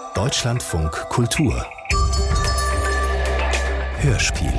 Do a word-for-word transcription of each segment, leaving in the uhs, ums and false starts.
Deutschlandfunk Kultur Hörspiel.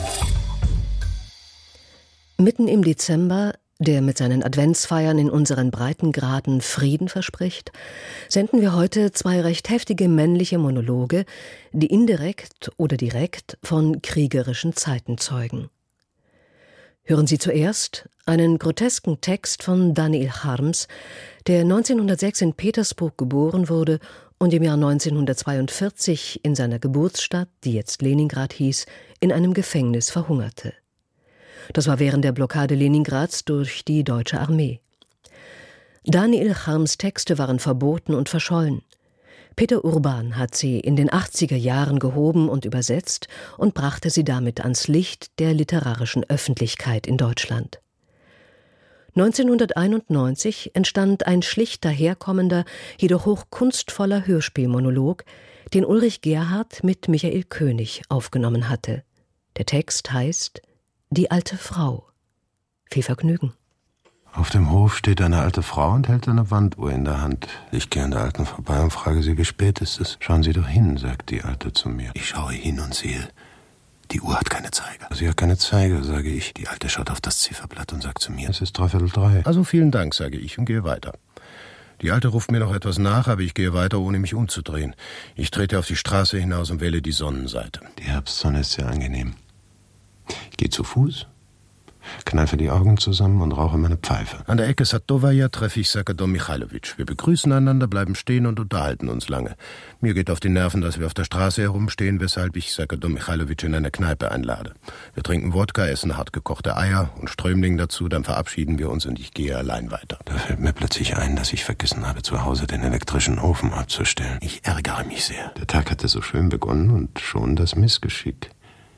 Mitten im Dezember, der mit seinen Adventsfeiern in unseren Breitengraden Frieden verspricht, senden wir heute zwei recht heftige männliche Monologe, die indirekt oder direkt von kriegerischen Zeiten zeugen. Hören Sie zuerst einen grotesken Text von Daniil Harms, der neunzehnhundertsechs in Petersburg geboren wurde und im Jahr neunzehnhundertzweiundvierzig in seiner Geburtsstadt, die jetzt Leningrad hieß, in einem Gefängnis verhungerte. Das war während der Blockade Leningrads durch die deutsche Armee. Daniil Harms Texte waren verboten und verschollen. Peter Urban hat sie in den achtziger Jahren gehoben und übersetzt und brachte sie damit ans Licht der literarischen Öffentlichkeit in Deutschland. neunzehnhunderteinundneunzig entstand ein schlicht daherkommender, jedoch hochkunstvoller Hörspielmonolog, den Ulrich Gerhardt mit Michael König aufgenommen hatte. Der Text heißt »Die alte Frau«. Viel Vergnügen. Auf dem Hof steht eine alte Frau und hält eine Wanduhr in der Hand. Ich gehe an der Alten vorbei und frage sie, wie spät ist es? Schauen Sie doch hin, sagt die Alte zu mir. Ich schaue hin und sehe, die Uhr hat keine Zeiger. Sie hat keine Zeiger, sage ich. Die Alte schaut auf das Zifferblatt und sagt zu mir, es ist dreiviertel drei. Also vielen Dank, sage ich und gehe weiter. Die Alte ruft mir noch etwas nach, aber ich gehe weiter, ohne mich umzudrehen. Ich trete auf die Straße hinaus und wähle die Sonnenseite. Die Herbstsonne ist sehr angenehm. Ich gehe zu Fuß, kneife die Augen zusammen und rauche meine Pfeife. An der Ecke Sadowaja treffe ich Sakadon Michailowitsch. Wir begrüßen einander, bleiben stehen und unterhalten uns lange. Mir geht auf die Nerven, dass wir auf der Straße herumstehen, weshalb ich Sakadon Michailowitsch in eine Kneipe einlade. Wir trinken Wodka, essen hart gekochte Eier und Strömling dazu, dann verabschieden wir uns und ich gehe allein weiter. Da fällt mir plötzlich ein, dass ich vergessen habe, zu Hause den elektrischen Ofen abzustellen. Ich ärgere mich sehr. Der Tag hatte so schön begonnen und schon das Missgeschick.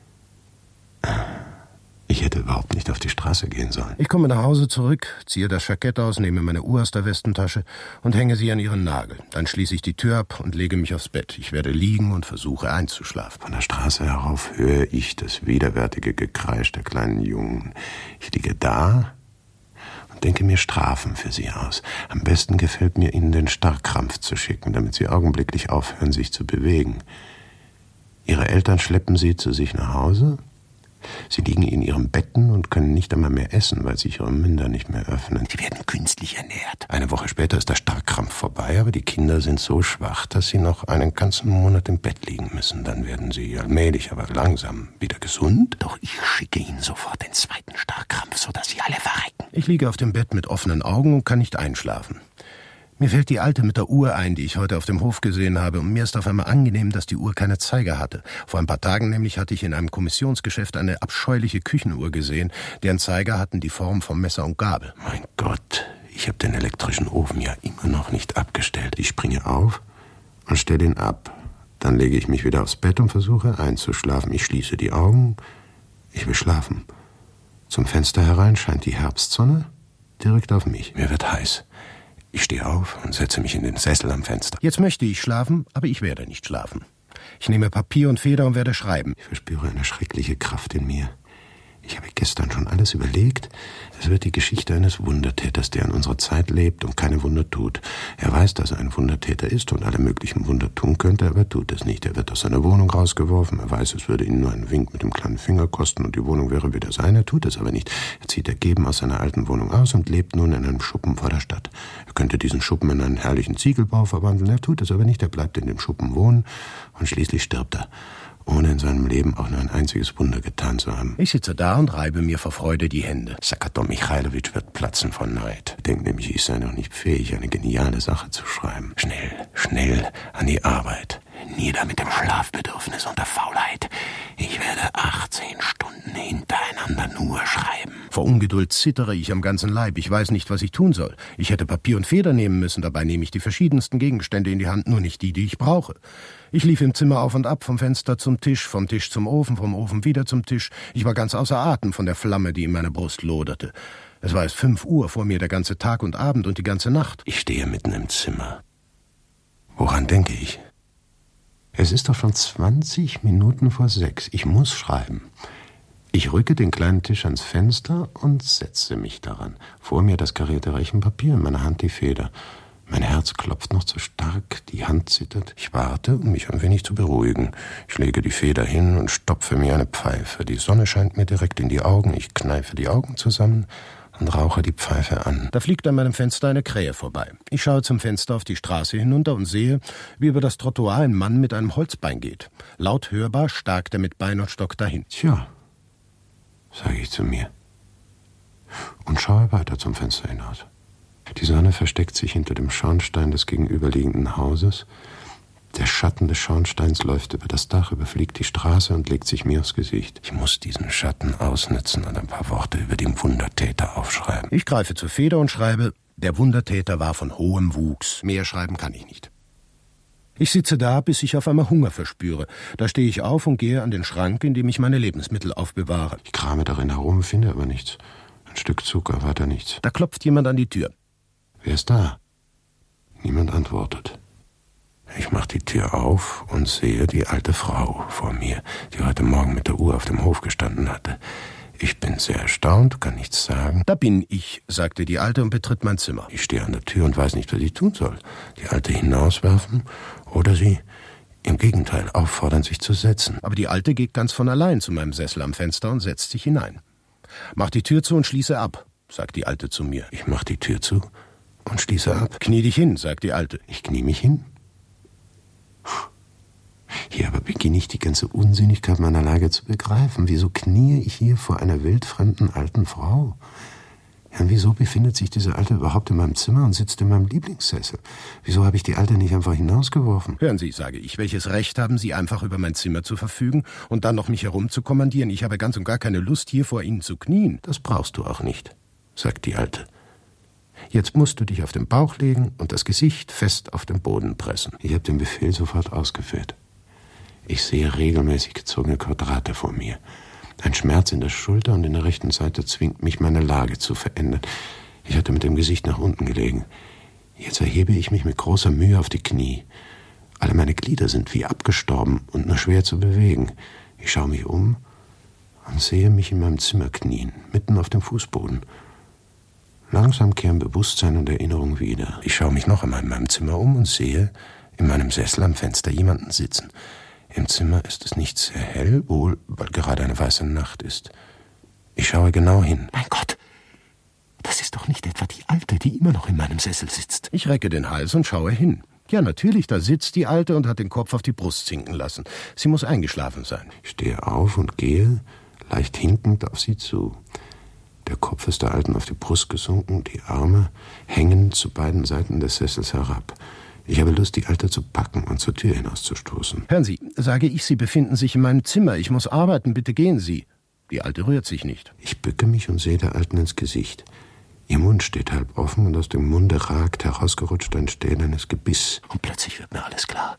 Ich hätte überhaupt nicht auf die Straße gehen sollen. Ich komme nach Hause zurück, ziehe das Jackett aus, nehme meine Uhr aus der Westentasche und hänge sie an ihren Nagel. Dann schließe ich die Tür ab und lege mich aufs Bett. Ich werde liegen und versuche einzuschlafen. Von der Straße herauf höre ich das widerwärtige Gekreisch der kleinen Jungen. Ich liege da und denke mir Strafen für sie aus. Am besten gefällt mir, ihnen den Starrkrampf zu schicken, damit sie augenblicklich aufhören, sich zu bewegen. Ihre Eltern schleppen sie zu sich nach Hause. Sie liegen in ihren Betten und können nicht einmal mehr essen, weil sich ihre Münder nicht mehr öffnen. Sie werden künstlich ernährt. Eine Woche später ist der Starrkrampf vorbei, aber die Kinder sind so schwach, dass sie noch einen ganzen Monat im Bett liegen müssen. Dann werden sie allmählich, aber langsam wieder gesund. Doch ich schicke ihnen sofort den zweiten Starrkrampf, sodass sie alle verrecken. Ich liege auf dem Bett mit offenen Augen und kann nicht einschlafen. Mir fällt die Alte mit der Uhr ein, die ich heute auf dem Hof gesehen habe, und mir ist auf einmal angenehm, dass die Uhr keine Zeiger hatte. Vor ein paar Tagen nämlich hatte ich in einem Kommissionsgeschäft eine abscheuliche Küchenuhr gesehen, deren Zeiger hatten die Form von Messer und Gabel. Mein Gott, ich habe den elektrischen Ofen ja immer noch nicht abgestellt. Ich springe auf und stelle ihn ab. Dann lege ich mich wieder aufs Bett und versuche einzuschlafen. Ich schließe die Augen, ich will schlafen. Zum Fenster herein scheint die Herbstsonne direkt auf mich. Mir wird heiß. Ich stehe auf und setze mich in den Sessel am Fenster. Jetzt möchte ich schlafen, aber ich werde nicht schlafen. Ich nehme Papier und Feder und werde schreiben. Ich verspüre eine schreckliche Kraft in mir. Ich habe gestern schon alles überlegt. Es wird die Geschichte eines Wundertäters, der in unserer Zeit lebt und keine Wunder tut. Er weiß, dass er ein Wundertäter ist und alle möglichen Wunder tun könnte, aber er tut es nicht. Er wird aus seiner Wohnung rausgeworfen. Er weiß, es würde ihn nur einen Wink mit dem kleinen Finger kosten und die Wohnung wäre wieder seine. Er tut es aber nicht. Er zieht ergeben aus seiner alten Wohnung aus und lebt nun in einem Schuppen vor der Stadt. Er könnte diesen Schuppen in einen herrlichen Ziegelbau verwandeln. Er tut es aber nicht. Er bleibt in dem Schuppen wohnen und schließlich stirbt er, ohne in seinem Leben auch nur ein einziges Wunder getan zu haben. Ich sitze da und reibe mir vor Freude die Hände. Sakadon Michailowitsch wird platzen vor Neid. Er denkt nämlich, ich sei noch nicht fähig, eine geniale Sache zu schreiben. Schnell, schnell an die Arbeit. Nieder mit dem Schlafbedürfnis und der Faulheit. Ich werde achtzehn Stunden hintereinander nur schreiben. Vor Ungeduld zittere ich am ganzen Leib. Ich weiß nicht, was ich tun soll. Ich hätte Papier und Feder nehmen müssen. Dabei nehme ich die verschiedensten Gegenstände in die Hand, nur nicht die, die ich brauche. Ich lief im Zimmer auf und ab, vom Fenster zum Tisch, vom Tisch zum Ofen, vom Ofen wieder zum Tisch. Ich war ganz außer Atem von der Flamme, die in meiner Brust loderte. Es war erst fünf Uhr, vor mir der ganze Tag und Abend und die ganze Nacht. Ich stehe mitten im Zimmer. Woran denke ich? Es ist doch schon zwanzig Minuten vor sechs. Ich muss schreiben. Ich rücke den kleinen Tisch ans Fenster und setze mich daran. Vor mir das karierte Rechenpapier, in meiner Hand die Feder. Mein Herz klopft noch zu stark, die Hand zittert. Ich warte, um mich ein wenig zu beruhigen. Ich lege die Feder hin und stopfe mir eine Pfeife. Die Sonne scheint mir direkt in die Augen. Ich kneife die Augen zusammen und rauche die Pfeife an. Da fliegt an meinem Fenster eine Krähe vorbei. Ich schaue zum Fenster auf die Straße hinunter und sehe, wie über das Trottoir ein Mann mit einem Holzbein geht. Laut hörbar starkt er mit Bein und Stock dahin. Tja, sage ich zu mir und schaue weiter zum Fenster hinaus. Die Sonne versteckt sich hinter dem Schornstein des gegenüberliegenden Hauses. Der Schatten des Schornsteins läuft über das Dach, überfliegt die Straße und legt sich mir aufs Gesicht. Ich muss diesen Schatten ausnützen und ein paar Worte über den Wundertäter aufschreiben. Ich greife zur Feder und schreibe, der Wundertäter war von hohem Wuchs. Mehr schreiben kann ich nicht. Ich sitze da, bis ich auf einmal Hunger verspüre. Da stehe ich auf und gehe an den Schrank, in dem ich meine Lebensmittel aufbewahre. Ich krame darin herum, finde aber nichts. Ein Stück Zucker, weiter nichts. Da klopft jemand an die Tür. Wer ist da? Niemand antwortet. Ich mache die Tür auf und sehe die alte Frau vor mir, die heute Morgen mit der Uhr auf dem Hof gestanden hatte. Ich bin sehr erstaunt, kann nichts sagen. Da bin ich, sagte die Alte und betritt mein Zimmer. Ich stehe an der Tür und weiß nicht, was ich tun soll. Die Alte hinauswerfen oder sie im Gegenteil auffordern, sich zu setzen. Aber die Alte geht ganz von allein zu meinem Sessel am Fenster und setzt sich hinein. Mach die Tür zu und schließe ab, sagt die Alte zu mir. Ich mach die Tür zu und schließe ab. Knie dich hin, sagt die Alte. Ich knie mich hin. Hier aber beginne ich die ganze Unsinnigkeit meiner Lage zu begreifen. Wieso kniee ich hier vor einer wildfremden alten Frau? Ja, und wieso befindet sich diese Alte überhaupt in meinem Zimmer und sitzt in meinem Lieblingssessel? Wieso habe ich die Alte nicht einfach hinausgeworfen? Hören Sie, sage ich, welches Recht haben Sie, einfach über mein Zimmer zu verfügen und dann noch mich herumzukommandieren? Ich habe ganz und gar keine Lust, hier vor Ihnen zu knien. Das brauchst du auch nicht, sagt die Alte. Jetzt musst du dich auf den Bauch legen und das Gesicht fest auf den Boden pressen. Ich habe den Befehl sofort ausgeführt. Ich sehe regelmäßig gezogene Quadrate vor mir. Ein Schmerz in der Schulter und in der rechten Seite zwingt mich, meine Lage zu verändern. Ich hatte mit dem Gesicht nach unten gelegen. Jetzt erhebe ich mich mit großer Mühe auf die Knie. Alle meine Glieder sind wie abgestorben und nur schwer zu bewegen. Ich schaue mich um und sehe mich in meinem Zimmer knien, mitten auf dem Fußboden. Langsam kehren Bewusstsein und Erinnerung wieder. Ich schaue mich noch einmal in meinem Zimmer um und sehe in meinem Sessel am Fenster jemanden sitzen. Im Zimmer ist es nicht sehr hell, wohl, weil gerade eine weiße Nacht ist. Ich schaue genau hin. Mein Gott, das ist doch nicht etwa die Alte, die immer noch in meinem Sessel sitzt. Ich recke den Hals und schaue hin. Ja, natürlich, da sitzt die Alte und hat den Kopf auf die Brust sinken lassen. Sie muss eingeschlafen sein. Ich stehe auf und gehe, leicht hinkend, auf sie zu. Der Kopf ist der Alten auf die Brust gesunken, die Arme hängen zu beiden Seiten des Sessels herab. Ich habe Lust, die Alte zu packen und zur Tür hinauszustoßen. Hören Sie, sage ich, Sie befinden sich in meinem Zimmer. Ich muss arbeiten, bitte gehen Sie. Die Alte rührt sich nicht. Ich bücke mich und sehe der Alten ins Gesicht. Ihr Mund steht halb offen und aus dem Munde ragt herausgerutscht ein stählernes Gebiss. Und plötzlich wird mir alles klar.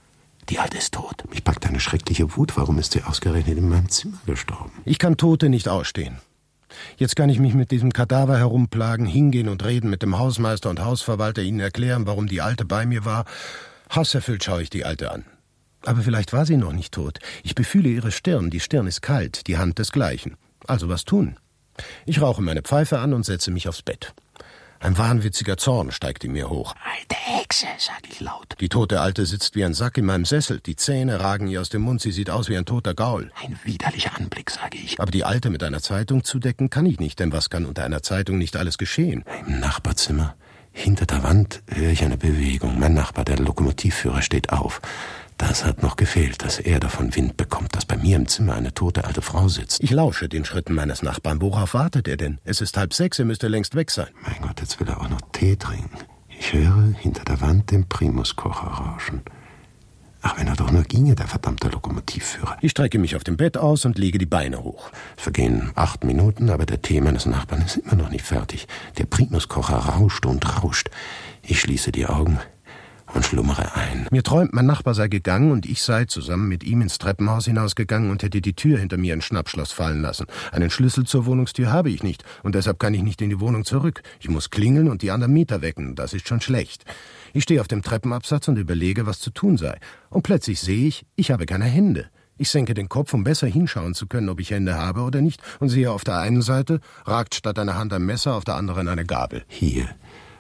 Die Alte ist tot. Mich packt eine schreckliche Wut. Warum ist sie ausgerechnet in meinem Zimmer gestorben? Ich kann Tote nicht ausstehen. Jetzt kann ich mich mit diesem Kadaver herumplagen, hingehen und reden mit dem Hausmeister und Hausverwalter, ihnen erklären, warum die Alte bei mir war. Hasserfüllt schaue ich die Alte an. Aber vielleicht war sie noch nicht tot. Ich befühle ihre Stirn, die Stirn ist kalt, die Hand desgleichen. Also was tun? Ich rauche meine Pfeife an und setze mich aufs Bett. Ein wahnwitziger Zorn steigt in mir hoch. Alte Hexe, sag ich laut. Die tote Alte sitzt wie ein Sack in meinem Sessel. Die Zähne ragen ihr aus dem Mund. Sie sieht aus wie ein toter Gaul. Ein widerlicher Anblick, sage ich. Aber die Alte mit einer Zeitung zudecken kann ich nicht, denn was kann unter einer Zeitung nicht alles geschehen? Im Nachbarzimmer, hinter der Wand, höre ich eine Bewegung. Mein Nachbar, der Lokomotivführer, steht auf. Das hat noch gefehlt, dass er davon Wind bekommt, dass bei mir im Zimmer eine tote alte Frau sitzt. Ich lausche den Schritten meines Nachbarn. Worauf wartet er denn? Es ist halb sechs, er müsste längst weg sein. Mein Gott, jetzt will er auch noch Tee trinken. Ich höre hinter der Wand den Primuskocher rauschen. Ach, wenn er doch nur ginge, der verdammte Lokomotivführer. Ich strecke mich auf dem Bett aus und lege die Beine hoch. Es vergehen acht Minuten, aber der Tee meines Nachbarn ist immer noch nicht fertig. Der Primuskocher rauscht und rauscht. Ich schließe die Augen und schlummere ein. Mir träumt, mein Nachbar sei gegangen und ich sei zusammen mit ihm ins Treppenhaus hinausgegangen und hätte die Tür hinter mir ins Schnappschloss fallen lassen. Einen Schlüssel zur Wohnungstür habe ich nicht und deshalb kann ich nicht in die Wohnung zurück. Ich muss klingeln und die anderen Mieter wecken. Das ist schon schlecht. Ich stehe auf dem Treppenabsatz und überlege, was zu tun sei. Und plötzlich sehe ich, ich habe keine Hände. Ich senke den Kopf, um besser hinschauen zu können, ob ich Hände habe oder nicht, und sehe, auf der einen Seite ragt statt einer Hand ein Messer, auf der anderen eine Gabel. Hier,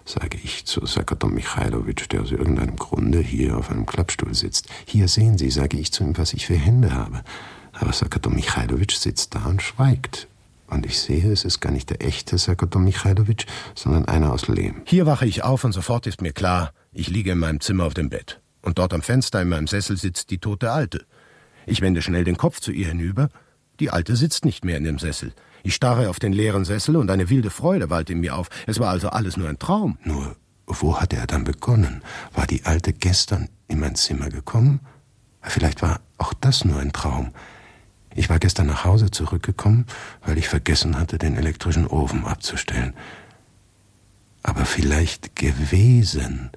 sage ich zu Sakaton Michailowitsch, der aus irgendeinem Grunde hier auf einem Klappstuhl sitzt. Hier sehen Sie, sage ich zu ihm, was ich für Hände habe. Aber Sakaton Michailowitsch sitzt da und schweigt. Und ich sehe, es ist gar nicht der echte Sakaton Michailowitsch, sondern einer aus Lehm. Hier wache ich auf und sofort ist mir klar, ich liege in meinem Zimmer auf dem Bett. Und dort am Fenster in meinem Sessel sitzt die tote Alte. Ich wende schnell den Kopf zu ihr hinüber. Die Alte sitzt nicht mehr in dem Sessel. Ich starre auf den leeren Sessel und eine wilde Freude wallte in mir auf. Es war also alles nur ein Traum. Nur, wo hatte er dann begonnen? War die Alte gestern in mein Zimmer gekommen? Vielleicht war auch das nur ein Traum. Ich war gestern nach Hause zurückgekommen, weil ich vergessen hatte, den elektrischen Ofen abzustellen. Aber vielleicht gewesen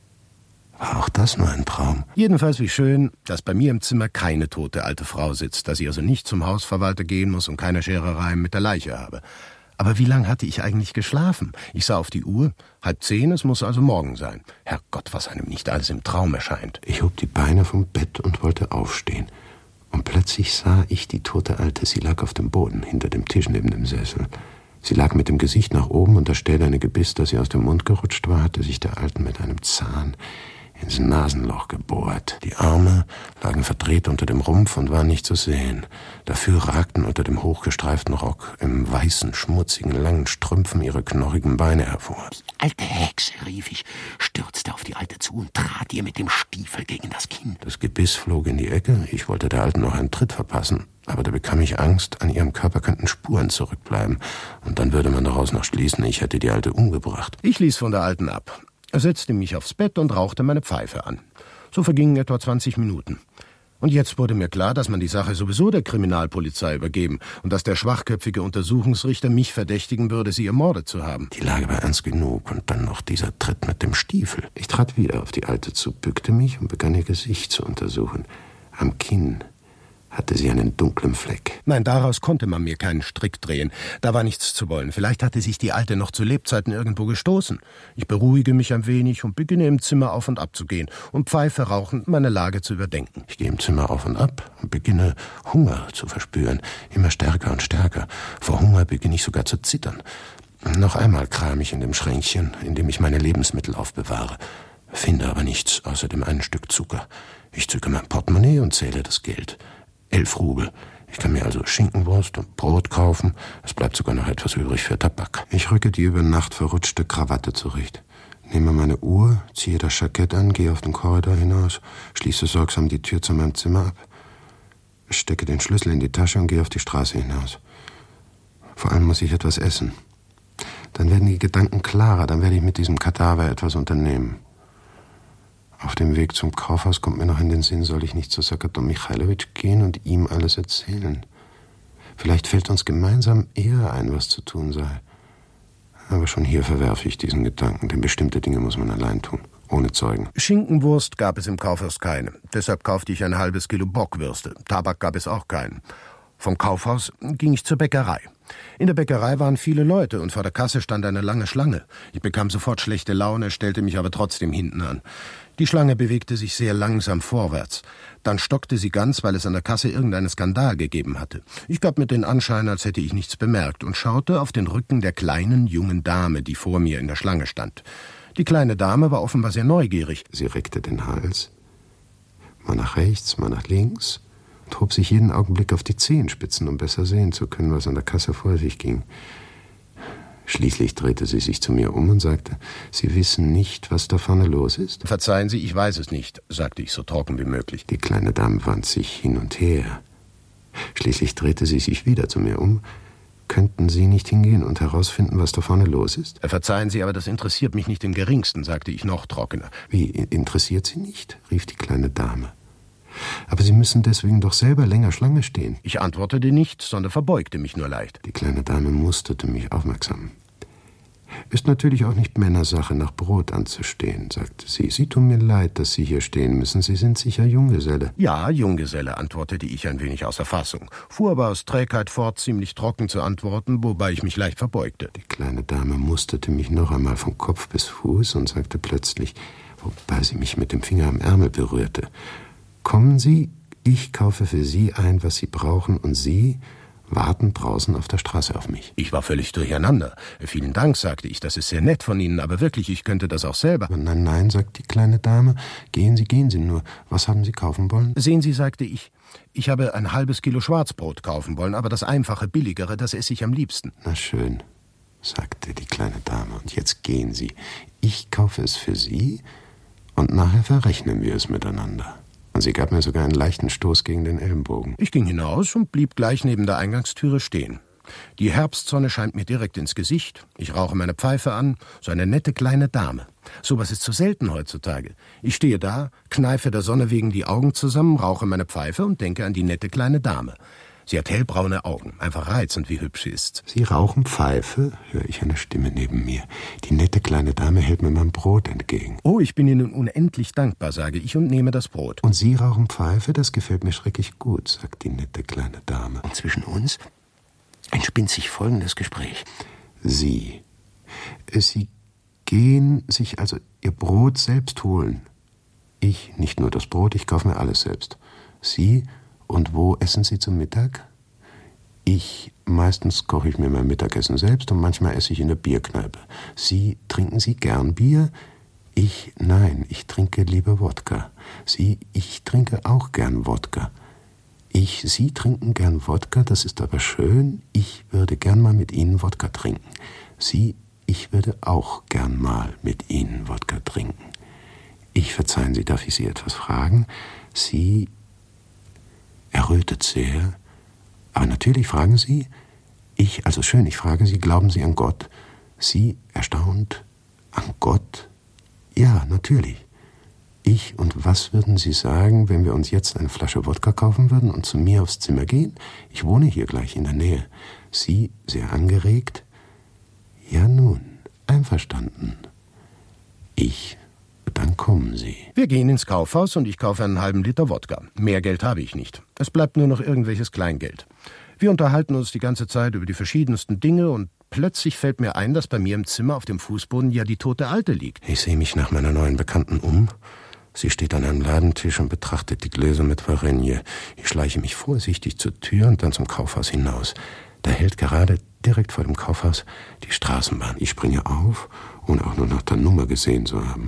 war auch das nur ein Traum. Jedenfalls wie schön, dass bei mir im Zimmer keine tote alte Frau sitzt, dass ich also nicht zum Hausverwalter gehen muss und keine Scherereien mit der Leiche habe. Aber wie lange hatte ich eigentlich geschlafen? Ich sah auf die Uhr, halb zehn, es muss also morgen sein. Herrgott, was einem nicht alles im Traum erscheint. Ich hob die Beine vom Bett und wollte aufstehen. Und plötzlich sah ich die tote Alte, sie lag auf dem Boden, hinter dem Tisch neben dem Sessel. Sie lag mit dem Gesicht nach oben und das stählerne Gebiss, das ihr aus dem Mund gerutscht war, hatte sich der Alten mit einem Zahn ins Nasenloch gebohrt. Die Arme lagen verdreht unter dem Rumpf und waren nicht zu sehen. Dafür ragten unter dem hochgestreiften Rock im weißen, schmutzigen, langen Strümpfen ihre knorrigen Beine hervor. Die alte Hexe, rief ich, stürzte auf die Alte zu und trat ihr mit dem Stiefel gegen das Kinn. Das Gebiss flog in die Ecke. Ich wollte der Alten noch einen Tritt verpassen. Aber da bekam ich Angst, an ihrem Körper könnten Spuren zurückbleiben. Und dann würde man daraus noch schließen, ich hätte die Alte umgebracht. Ich ließ von der Alten ab, setzte mich aufs Bett und rauchte meine Pfeife an. So vergingen etwa zwanzig Minuten. Und jetzt wurde mir klar, dass man die Sache sowieso der Kriminalpolizei übergeben und dass der schwachköpfige Untersuchungsrichter mich verdächtigen würde, sie ermordet zu haben. Die Lage war ernst genug und dann noch dieser Tritt mit dem Stiefel. Ich trat wieder auf die Alte zu, bückte mich und begann ihr Gesicht zu untersuchen. Am Kinn hatte sie einen dunklen Fleck. Nein, daraus konnte man mir keinen Strick drehen. Da war nichts zu wollen. Vielleicht hatte sich die Alte noch zu Lebzeiten irgendwo gestoßen. Ich beruhige mich ein wenig und beginne im Zimmer auf und ab zu gehen und Pfeife rauchend meine Lage zu überdenken. Ich gehe im Zimmer auf und ab und beginne Hunger zu verspüren. Immer stärker und stärker. Vor Hunger beginne ich sogar zu zittern. Noch einmal kram ich in dem Schränkchen, in dem ich meine Lebensmittel aufbewahre. Finde aber nichts außer dem einen Stück Zucker. Ich zücke mein Portemonnaie und zähle das Geld. Elf Rubel. Ich kann mir also Schinkenwurst und Brot kaufen. Es bleibt sogar noch etwas übrig für Tabak. Ich rücke die über Nacht verrutschte Krawatte zurecht. Nehme meine Uhr, ziehe das Jackett an, gehe auf den Korridor hinaus, schließe sorgsam die Tür zu meinem Zimmer ab, stecke den Schlüssel in die Tasche und gehe auf die Straße hinaus. Vor allem muss ich etwas essen. Dann werden die Gedanken klarer, dann werde ich mit diesem Kadaver etwas unternehmen. Auf dem Weg zum Kaufhaus kommt mir noch in den Sinn, soll ich nicht zu Sakaton Michailowitsch gehen und ihm alles erzählen. Vielleicht fällt uns gemeinsam eher ein, was zu tun sei. Aber schon hier verwerfe ich diesen Gedanken, denn bestimmte Dinge muss man allein tun, ohne Zeugen. Schinkenwurst gab es im Kaufhaus keine. Deshalb kaufte ich ein halbes Kilo Bockwürste. Tabak gab es auch keinen. Vom Kaufhaus ging ich zur Bäckerei. In der Bäckerei waren viele Leute und vor der Kasse stand eine lange Schlange. Ich bekam sofort schlechte Laune, stellte mich aber trotzdem hinten an. Die Schlange bewegte sich sehr langsam vorwärts. Dann stockte sie ganz, weil es an der Kasse irgendeinen Skandal gegeben hatte. Ich gab mir den Anschein, als hätte ich nichts bemerkt und schaute auf den Rücken der kleinen, jungen Dame, die vor mir in der Schlange stand. Die kleine Dame war offenbar sehr neugierig. Sie reckte den Hals, mal nach rechts, mal nach links und hob sich jeden Augenblick auf die Zehenspitzen, um besser sehen zu können, was an der Kasse vor sich ging. Schließlich drehte sie sich zu mir um und sagte, Sie wissen nicht, was da vorne los ist? Verzeihen Sie, ich weiß es nicht, sagte ich so trocken wie möglich. Die kleine Dame wand sich hin und her. Schließlich drehte sie sich wieder zu mir um. Könnten Sie nicht hingehen und herausfinden, was da vorne los ist? Verzeihen Sie, aber das interessiert mich nicht im Geringsten, sagte ich noch trockener. Wie, interessiert Sie nicht? Rief die kleine Dame. Aber Sie müssen deswegen doch selber länger Schlange stehen. Ich antwortete nicht, sondern verbeugte mich nur leicht. Die kleine Dame musterte mich aufmerksam. Ist natürlich auch nicht Männersache, nach Brot anzustehen, sagte sie. Sie tun mir leid, dass Sie hier stehen müssen. Sie sind sicher Junggeselle. Ja, Junggeselle, antwortete ich ein wenig außer Fassung, fuhr aber aus Trägheit fort, ziemlich trocken zu antworten, wobei ich mich leicht verbeugte. Die kleine Dame musterte mich noch einmal von Kopf bis Fuß und sagte plötzlich, wobei sie mich mit dem Finger am Ärmel berührte, Kommen Sie, ich kaufe für Sie ein, was Sie brauchen, und Sie, warten draußen auf der Straße auf mich. Ich war völlig durcheinander. Vielen Dank, sagte ich, das ist sehr nett von Ihnen, aber wirklich, ich könnte das auch selber. Nein, nein, sagt die kleine Dame, gehen Sie, gehen Sie nur. Was haben Sie kaufen wollen? Sehen Sie, sagte ich, ich habe ein halbes Kilo Schwarzbrot kaufen wollen, aber das einfache, billigere, das esse ich am liebsten. Na schön, sagte die kleine Dame, und jetzt gehen Sie. Ich kaufe es für Sie und nachher verrechnen wir es miteinander. Und sie gab mir sogar einen leichten Stoß gegen den Ellenbogen. Ich ging hinaus und blieb gleich neben der Eingangstüre stehen. Die Herbstsonne scheint mir direkt ins Gesicht. Ich rauche meine Pfeife an, so eine nette kleine Dame. Sowas ist so selten heutzutage. Ich stehe da, kneife der Sonne wegen die Augen zusammen, rauche meine Pfeife und denke an die nette kleine Dame. Sie hat hellbraune Augen, einfach reizend, wie hübsch sie ist. Sie rauchen Pfeife, höre ich eine Stimme neben mir. Die nette kleine Dame hält mir mein Brot entgegen. Oh, ich bin Ihnen unendlich dankbar, sage ich und nehme das Brot. Und Sie rauchen Pfeife? Das gefällt mir schrecklich gut, sagt die nette kleine Dame. Und zwischen uns entspinnt sich folgendes Gespräch. Sie, Sie gehen sich also Ihr Brot selbst holen. Ich nicht nur das Brot, ich kaufe mir alles selbst. Sie... Und wo essen Sie zum Mittag? Ich, meistens koche ich mir mein Mittagessen selbst und manchmal esse ich in der Bierkneipe. Sie, trinken Sie gern Bier? Ich, nein, ich trinke lieber Wodka. Sie, ich trinke auch gern Wodka. Ich, Sie trinken gern Wodka, das ist aber schön. Ich würde gern mal mit Ihnen Wodka trinken. Sie, ich würde auch gern mal mit Ihnen Wodka trinken. Ich, verzeihen Sie, darf ich Sie etwas fragen? Sie... errötet sehr. Aber natürlich fragen Sie, ich, also schön, ich frage Sie, glauben Sie an Gott? Sie, erstaunt, an Gott? Ja, natürlich. Ich, und was würden Sie sagen, wenn wir uns jetzt eine Flasche Wodka kaufen würden und zu mir aufs Zimmer gehen? Ich wohne hier gleich in der Nähe. Sie, sehr angeregt, ja nun, einverstanden. Ich, dann kommen Sie. Wir gehen ins Kaufhaus und ich kaufe einen halben Liter Wodka. Mehr Geld habe ich nicht. Es bleibt nur noch irgendwelches Kleingeld. Wir unterhalten uns die ganze Zeit über die verschiedensten Dinge und plötzlich fällt mir ein, dass bei mir im Zimmer auf dem Fußboden ja die tote Alte liegt. Ich sehe mich nach meiner neuen Bekannten um. Sie steht an einem Ladentisch und betrachtet die Gläser mit Varenje. Ich schleiche mich vorsichtig zur Tür und dann zum Kaufhaus hinaus. Da hält gerade direkt vor dem Kaufhaus die Straßenbahn. Ich springe auf, ohne auch nur nach der Nummer gesehen zu haben.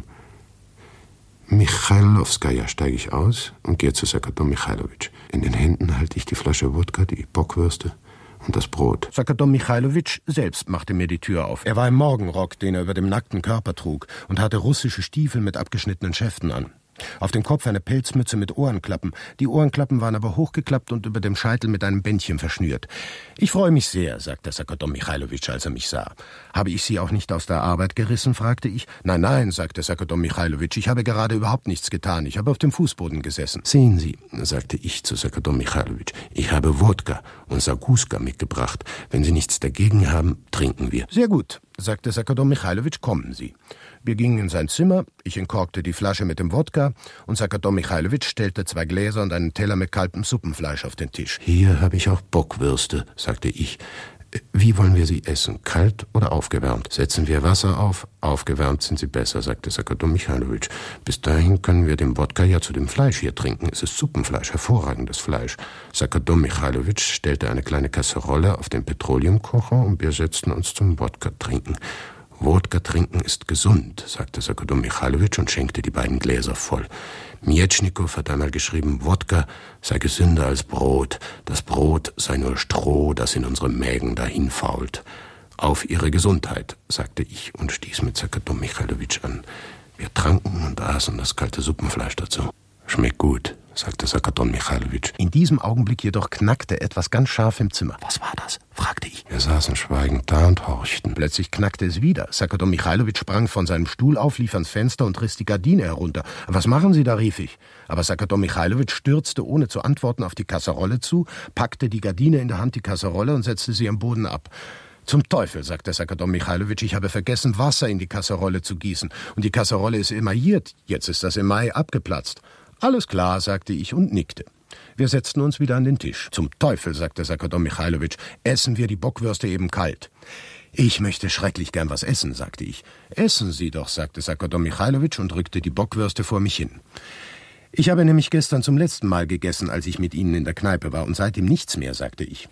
Michailowskaja steige ich aus und gehe zu Sakadom Michailowitsch. In den Händen halte ich die Flasche Wodka, die Bockwürste und das Brot. Sakadom Michailowitsch selbst machte mir die Tür auf. Er war im Morgenrock, den er über dem nackten Körper trug, und hatte russische Stiefel mit abgeschnittenen Schäften an. Auf dem Kopf eine Pelzmütze mit Ohrenklappen. Die Ohrenklappen waren aber hochgeklappt und über dem Scheitel mit einem Bändchen verschnürt. »Ich freue mich sehr«, sagte Sakadom Michailowitsch, als er mich sah. »Habe ich Sie auch nicht aus der Arbeit gerissen?« fragte ich. »Nein, nein«, sagte Sakadom Michailowitsch, »ich habe gerade überhaupt nichts getan. Ich habe auf dem Fußboden gesessen.« »Sehen Sie«, sagte ich zu Sakadom Michailowitsch, »ich habe Wodka und Saguska mitgebracht. Wenn Sie nichts dagegen haben, trinken wir.« »Sehr gut«, sagte Sakadom Michailowitsch, »kommen Sie.« Wir gingen in sein Zimmer, ich entkorkte die Flasche mit dem Wodka und Sakadom Michailowitsch stellte zwei Gläser und einen Teller mit kaltem Suppenfleisch auf den Tisch. »Hier habe ich auch Bockwürste«, sagte ich. »Wie wollen wir sie essen, kalt oder aufgewärmt?« »Setzen wir Wasser auf, aufgewärmt sind sie besser«, sagte Sakadom Michailowitsch. »Bis dahin können wir den Wodka ja zu dem Fleisch hier trinken. Es ist Suppenfleisch, hervorragendes Fleisch.« Sakadom Michailowitsch stellte eine kleine Kasserolle auf den Petroleumkocher und wir setzten uns zum Wodka trinken. »Wodka trinken ist gesund«, sagte Sakadom Michailowitsch und schenkte die beiden Gläser voll. Mjetschnikow hat einmal geschrieben, Wodka sei gesünder als Brot, das Brot sei nur Stroh, das in unsere Mägen dahinfault. »Auf Ihre Gesundheit«, sagte ich und stieß mit Sakadom Michailowitsch an. Wir tranken und aßen das kalte Suppenfleisch dazu. »Schmeckt gut«, sagte Sakadom Michailowitsch. In diesem Augenblick jedoch knackte etwas ganz scharf im Zimmer. »Was war das?« fragte ich. Wir saßen schweigend da und horchten. Plötzlich knackte es wieder. Sakadom Michailowitsch sprang von seinem Stuhl auf, lief ans Fenster und riss die Gardine herunter. »Was machen Sie da?« rief ich. Aber Sakadom Michailowitsch stürzte ohne zu antworten auf die Kasserolle zu, packte die Gardine in der Hand, die Kasserolle, und setzte sie am Boden ab. »Zum Teufel«, sagte Sakadom Michailowitsch, »ich habe vergessen, Wasser in die Kasserolle zu gießen. Und die Kasserolle ist emailliert. Jetzt ist das Email abgeplatzt.« »Alles klar«, sagte ich und nickte. Wir setzten uns wieder an den Tisch. »Zum Teufel«, sagte Sakadom Michailowitsch, »essen wir die Bockwürste eben kalt.« »Ich möchte schrecklich gern was essen«, sagte ich. »Essen Sie doch«, sagte Sakadom Michailowitsch und rückte die Bockwürste vor mich hin. »Ich habe nämlich gestern zum letzten Mal gegessen, als ich mit Ihnen in der Kneipe war, und seitdem nichts mehr«, sagte ich.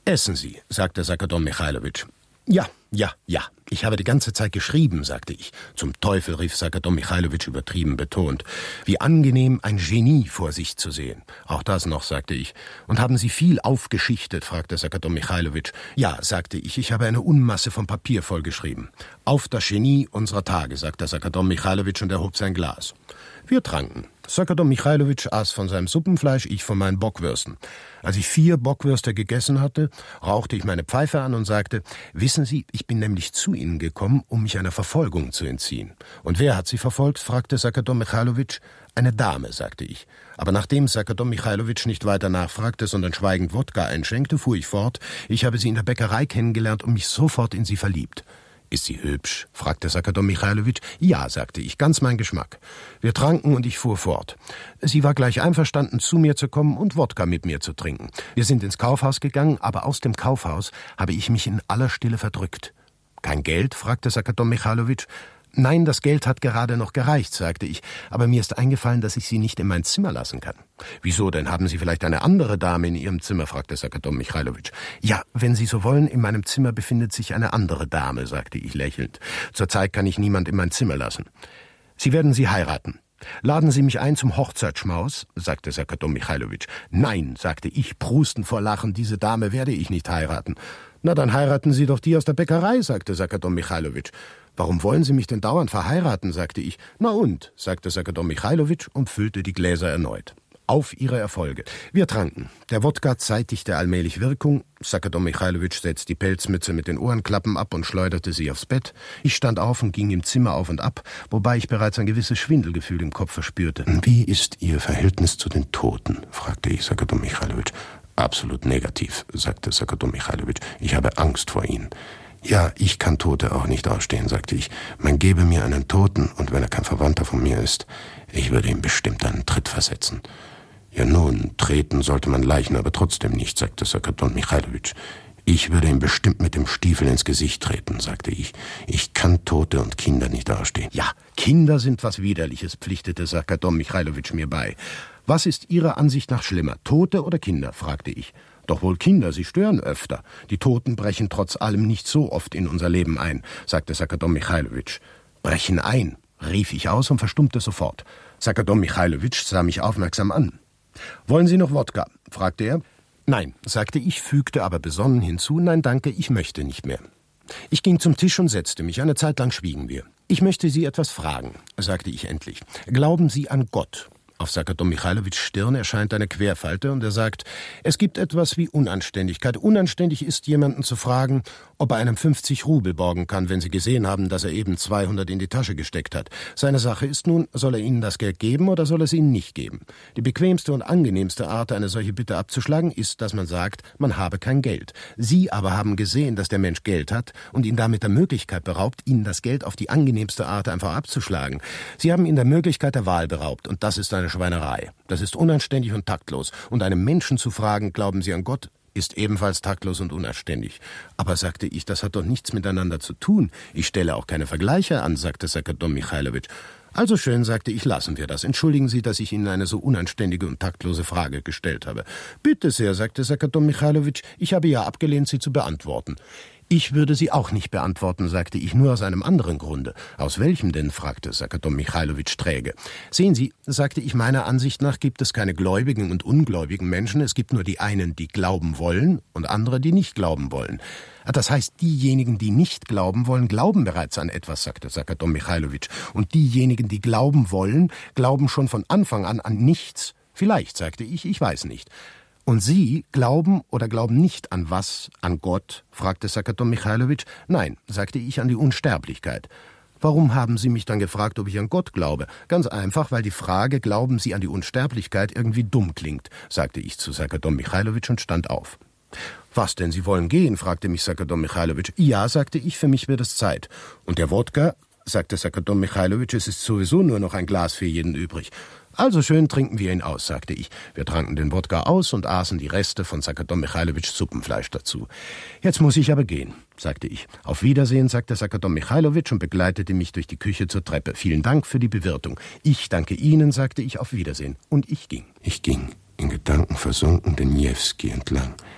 Essen Sie, sagte Sakadom Michailowitsch. Ja, ja, ja, ich habe die ganze Zeit geschrieben, sagte ich. Zum Teufel, rief Sakadom Michailowitsch übertrieben betont. Wie angenehm, ein Genie vor sich zu sehen. Auch das noch, sagte ich. Und haben Sie viel aufgeschichtet, fragte Sakadom Michailowitsch. Ja, sagte ich, ich habe eine Unmasse von Papier vollgeschrieben. Auf das Genie unserer Tage, sagte Sakadom Michailowitsch und erhob sein Glas. Wir tranken. Sakadom Michailowitsch aß von seinem Suppenfleisch, ich von meinen Bockwürsten. Als ich vier Bockwürste gegessen hatte, rauchte ich meine Pfeife an und sagte, wissen Sie, ich bin nämlich zu Ihnen gekommen, um mich einer Verfolgung zu entziehen. Und wer hat Sie verfolgt? Fragte Sakadom Michailowitsch. Eine Dame, sagte ich. Aber nachdem Sakadom Michailowitsch nicht weiter nachfragte, sondern schweigend Wodka einschenkte, fuhr ich fort, ich habe sie in der Bäckerei kennengelernt und mich sofort in sie verliebt. Ist sie hübsch? Fragte Sakadom Michailowitsch. Ja, sagte ich, ganz mein Geschmack. Wir tranken und ich fuhr fort. Sie war gleich einverstanden, zu mir zu kommen und Wodka mit mir zu trinken. Wir sind ins Kaufhaus gegangen, aber aus dem Kaufhaus habe ich mich in aller Stille verdrückt. Kein Geld? Fragte Sakadom Michailowitsch. Nein, das Geld hat gerade noch gereicht, sagte ich, aber mir ist eingefallen, dass ich Sie nicht in mein Zimmer lassen kann. Wieso denn? Haben Sie vielleicht eine andere Dame in Ihrem Zimmer? Fragte Sakadom Michailowitsch. Ja, wenn Sie so wollen, in meinem Zimmer befindet sich eine andere Dame, sagte ich lächelnd. Zurzeit kann ich niemand in mein Zimmer lassen. Sie werden sie heiraten. Laden Sie mich ein zum Hochzeitsschmaus, sagte Sakadom Michailowitsch. Nein, sagte ich, prustend vor Lachen, diese Dame werde ich nicht heiraten. Na, dann heiraten Sie doch die aus der Bäckerei, sagte Sakadom Michailowitsch. Warum wollen Sie mich denn dauernd verheiraten, sagte ich. Na und, sagte Sakadom Michailowitsch und füllte die Gläser erneut. Auf ihre Erfolge. Wir tranken. Der Wodka zeitigte allmählich Wirkung. Sakadom Michailowitsch setzte die Pelzmütze mit den Ohrenklappen ab und schleuderte sie aufs Bett. Ich stand auf und ging im Zimmer auf und ab, wobei ich bereits ein gewisses Schwindelgefühl im Kopf verspürte. Wie ist Ihr Verhältnis zu den Toten? Fragte ich Sakadom Michailowitsch. Absolut negativ, sagte Sakadom Michailowitsch. Ich habe Angst vor ihnen. Ja, ich kann Tote auch nicht ausstehen, sagte ich. Man gebe mir einen Toten, und wenn er kein Verwandter von mir ist, ich würde ihm bestimmt einen Tritt versetzen. Ja nun, treten sollte man Leichen aber trotzdem nicht, sagte Sakadom Michailowitsch. Ich würde ihm bestimmt mit dem Stiefel ins Gesicht treten, sagte ich. Ich kann Tote und Kinder nicht ausstehen. Ja, Kinder sind was Widerliches, pflichtete Sakadom Michailowitsch mir bei. Was ist Ihrer Ansicht nach schlimmer, Tote oder Kinder, fragte ich. Doch wohl Kinder, sie stören öfter. Die Toten brechen trotz allem nicht so oft in unser Leben ein, sagte Sakadom Michailowitsch. Brechen ein, rief ich aus und verstummte sofort. Sakadom Michailowitsch sah mich aufmerksam an. Wollen Sie noch Wodka? Fragte er. Nein, sagte ich, fügte aber besonnen hinzu, nein, danke, ich möchte nicht mehr. Ich ging zum Tisch und setzte mich. Eine Zeit lang schwiegen wir. Ich möchte Sie etwas fragen, sagte ich endlich. Glauben Sie an Gott? Auf Sakadom Michailowitschs Stirn erscheint eine Querfalte und er sagt, es gibt etwas wie Unanständigkeit. Unanständig ist, jemanden zu fragen, ob er einem fünfzig Rubel borgen kann, wenn Sie gesehen haben, dass er eben zweihundert in die Tasche gesteckt hat. Seine Sache ist nun, soll er Ihnen das Geld geben oder soll er es Ihnen nicht geben? Die bequemste und angenehmste Art, eine solche Bitte abzuschlagen, ist, dass man sagt, man habe kein Geld. Sie aber haben gesehen, dass der Mensch Geld hat und ihn damit der Möglichkeit beraubt, Ihnen das Geld auf die angenehmste Art einfach abzuschlagen. Sie haben ihn der Möglichkeit der Wahl beraubt und das ist eine Schweinerei. Das ist unanständig und taktlos. Und einem Menschen zu fragen, glauben Sie an Gott, ist ebenfalls taktlos und unanständig. Aber, sagte ich, das hat doch nichts miteinander zu tun. Ich stelle auch keine Vergleiche an, sagte Sakadom Michailowitsch. Also schön, sagte ich, lassen wir das. Entschuldigen Sie, dass ich Ihnen eine so unanständige und taktlose Frage gestellt habe. Bitte sehr, sagte Sakadom Michailowitsch, ich habe ja abgelehnt, sie zu beantworten. Ich würde sie auch nicht beantworten, sagte ich, nur aus einem anderen Grunde. Aus welchem denn, fragte Sakadom Michailowitsch träge. Sehen Sie, sagte ich, meiner Ansicht nach gibt es keine gläubigen und ungläubigen Menschen. Es gibt nur die einen, die glauben wollen und andere, die nicht glauben wollen. Das heißt, diejenigen, die nicht glauben wollen, glauben bereits an etwas, sagte Sakadom Michailowitsch. Und diejenigen, die glauben wollen, glauben schon von Anfang an an nichts. Vielleicht, sagte ich, ich weiß nicht. Und Sie glauben oder glauben nicht an was? An Gott? Fragte Sakadom Michailowitsch. Nein, sagte ich, an die Unsterblichkeit. Warum haben Sie mich dann gefragt, ob ich an Gott glaube? Ganz einfach, weil die Frage, glauben Sie an die Unsterblichkeit, irgendwie dumm klingt, sagte ich zu Sakadom Michailowitsch und stand auf. Was denn, Sie wollen gehen? Fragte mich Sakadom Michailowitsch. Ja, sagte ich, für mich wird es Zeit. Und der Wodka? Sagte Sakadom Michailowitsch, es ist sowieso nur noch ein Glas für jeden übrig. Also schön, trinken wir ihn aus, sagte ich. Wir tranken den Wodka aus und aßen die Reste von Sakadom Michailowitschs Suppenfleisch dazu. Jetzt muss ich aber gehen, sagte ich. Auf Wiedersehen, sagte Sakadom Michailowitsch und begleitete mich durch die Küche zur Treppe. Vielen Dank für die Bewirtung. Ich danke Ihnen, sagte ich, auf Wiedersehen. Und ich ging. Ich ging, in Gedanken versunken, den Niewski entlang.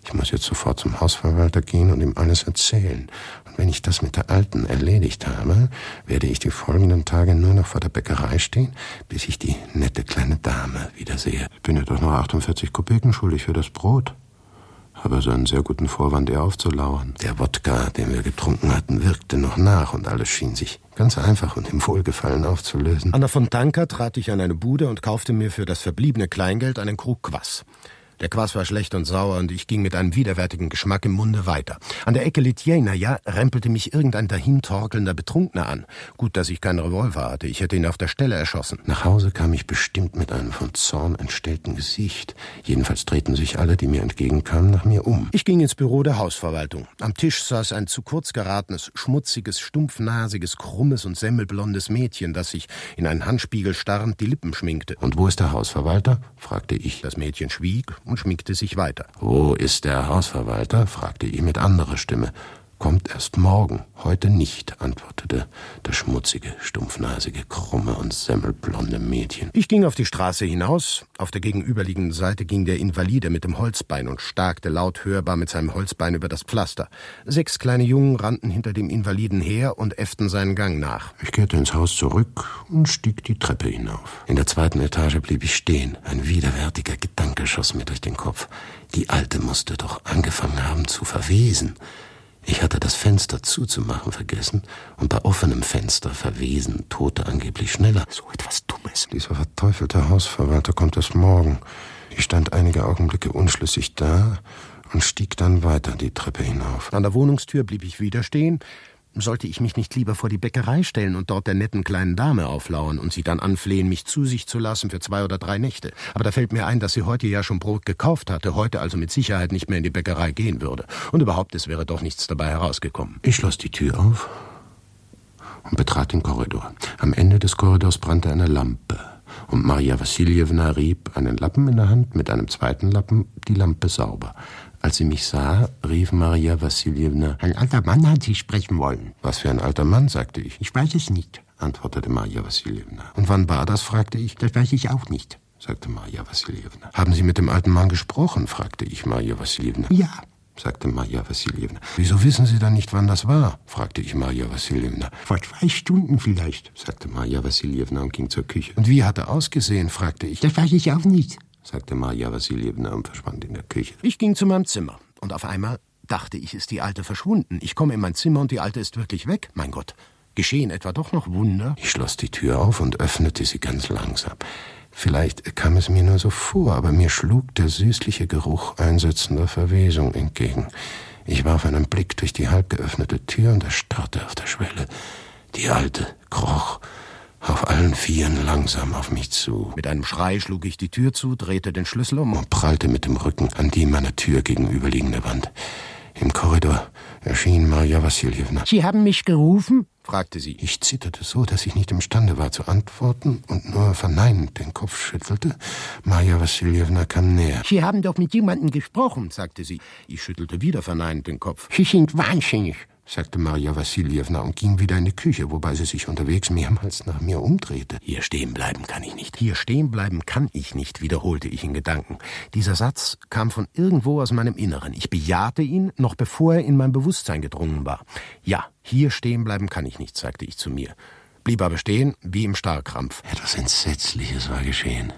Ich muss jetzt sofort zum Hausverwalter gehen und ihm alles erzählen. Und wenn ich das mit der Alten erledigt habe, werde ich die folgenden Tage nur noch vor der Bäckerei stehen, bis ich die nette kleine Dame wiedersehe. Ich bin ja doch noch achtundvierzig Kopeken schuldig für das Brot. Habe so einen sehr guten Vorwand, ihr aufzulauern. Der Wodka, den wir getrunken hatten, wirkte noch nach und alles schien sich ganz einfach und im Wohlgefallen aufzulösen. An der Fontanka trat ich an eine Bude und kaufte mir für das verbliebene Kleingeld einen Krug Kvass. Der Kvass war schlecht und sauer und ich ging mit einem widerwärtigen Geschmack im Munde weiter. An der Ecke Litjenaja rempelte mich irgendein dahintorkelnder Betrunkener an. Gut, dass ich keinen Revolver hatte, ich hätte ihn auf der Stelle erschossen. Nach Hause kam ich bestimmt mit einem von Zorn entstellten Gesicht. Jedenfalls drehten sich alle, die mir entgegenkamen, nach mir um. Ich ging ins Büro der Hausverwaltung. Am Tisch saß ein zu kurz geratenes, schmutziges, stumpfnasiges, krummes und semmelblondes Mädchen, das sich in einen Handspiegel starrend die Lippen schminkte. »Und wo ist der Hausverwalter?« fragte ich. Das Mädchen schwieg und schminkte sich weiter. »Wo ist der Hausverwalter?« fragte ich mit anderer Stimme. »Kommt erst morgen, heute nicht«, antwortete das schmutzige, stumpfnasige, krumme und semmelblonde Mädchen. Ich ging auf die Straße hinaus. Auf der gegenüberliegenden Seite ging der Invalide mit dem Holzbein und starkte laut hörbar mit seinem Holzbein über das Pflaster. Sechs kleine Jungen rannten hinter dem Invaliden her und äfften seinen Gang nach. Ich kehrte ins Haus zurück und stieg die Treppe hinauf. In der zweiten Etage blieb ich stehen. Ein widerwärtiger Gedanke schoss mir durch den Kopf. Die Alte musste doch angefangen haben zu verwesen. Ich hatte das Fenster zuzumachen vergessen und bei offenem Fenster verwesen Tote angeblich schneller. So etwas Dummes. Dieser verteufelte Hausverwalter kommt erst morgen. Ich stand einige Augenblicke unschlüssig da und stieg dann weiter die Treppe hinauf. An der Wohnungstür blieb ich wieder stehen. Sollte ich mich nicht lieber vor die Bäckerei stellen und dort der netten kleinen Dame auflauern und sie dann anflehen, mich zu sich zu lassen für zwei oder drei Nächte? Aber da fällt mir ein, dass sie heute ja schon Brot gekauft hatte, heute also mit Sicherheit nicht mehr in die Bäckerei gehen würde. Und überhaupt, es wäre doch nichts dabei herausgekommen. Ich schloss die Tür auf und betrat den Korridor. Am Ende des Korridors brannte eine Lampe. Und Maria Wassiljewna rieb einen Lappen in der Hand, mit einem zweiten Lappen die Lampe sauber. Als sie mich sah, rief Maria Wassiljewna: »Ein alter Mann hat Sie sprechen wollen.« »Was für ein alter Mann?« sagte ich. »Ich weiß es nicht«, antwortete Maria Wassiljewna. »Und wann war das?« fragte ich. »Das weiß ich auch nicht«, sagte Maria Wassiljewna. »Haben Sie mit dem alten Mann gesprochen?« fragte ich Maria Wassiljewna. »Ja«, sagte Maria Wassiljewna. »Wieso wissen Sie dann nicht, wann das war?« fragte ich Maria Wassiljewna. »Vor zwei Stunden vielleicht«, sagte Maria Wassiljewna und ging zur Küche. »Und wie hat er ausgesehen?« fragte ich. »Das weiß ich auch nicht«, sagte Maria Wassiljewna und verschwand in der Küche. Ich ging zu meinem Zimmer und auf einmal dachte ich, ist die Alte verschwunden. Ich komme in mein Zimmer und die Alte ist wirklich weg. Mein Gott, geschehen etwa doch noch Wunder? Ich schloss die Tür auf und öffnete sie ganz langsam. Vielleicht kam es mir nur so vor, aber mir schlug der süßliche Geruch einsetzender Verwesung entgegen. Ich warf einen Blick durch die halb geöffnete Tür und erstarrte auf der Schwelle. Die Alte kroch auf allen Vieren langsam auf mich zu. Mit einem Schrei schlug ich die Tür zu, drehte den Schlüssel um und prallte mit dem Rücken an die meiner Tür gegenüberliegende Wand. Im Korridor erschien Maria Wassiljewna. »Sie haben mich gerufen?« fragte sie. Ich zitterte so, dass ich nicht imstande war zu antworten und nur verneinend den Kopf schüttelte. Maria Wassiljewna kam näher. »Sie haben doch mit jemandem gesprochen«, sagte sie. Ich schüttelte wieder verneinend den Kopf. »Sie sind wahnsinnig«, sagte Maria Wassiljewna und ging wieder in die Küche, wobei sie sich unterwegs mehrmals nach mir umdrehte. »Hier stehen bleiben kann ich nicht. Hier stehen bleiben kann ich nicht«, wiederholte ich in Gedanken. Dieser Satz kam von irgendwo aus meinem Inneren. Ich bejahte ihn, noch bevor er in mein Bewusstsein gedrungen war. Ja, hier stehen bleiben kann ich nicht, sagte ich zu mir. Blieb aber stehen, wie im Starrkrampf. Etwas Entsetzliches war geschehen.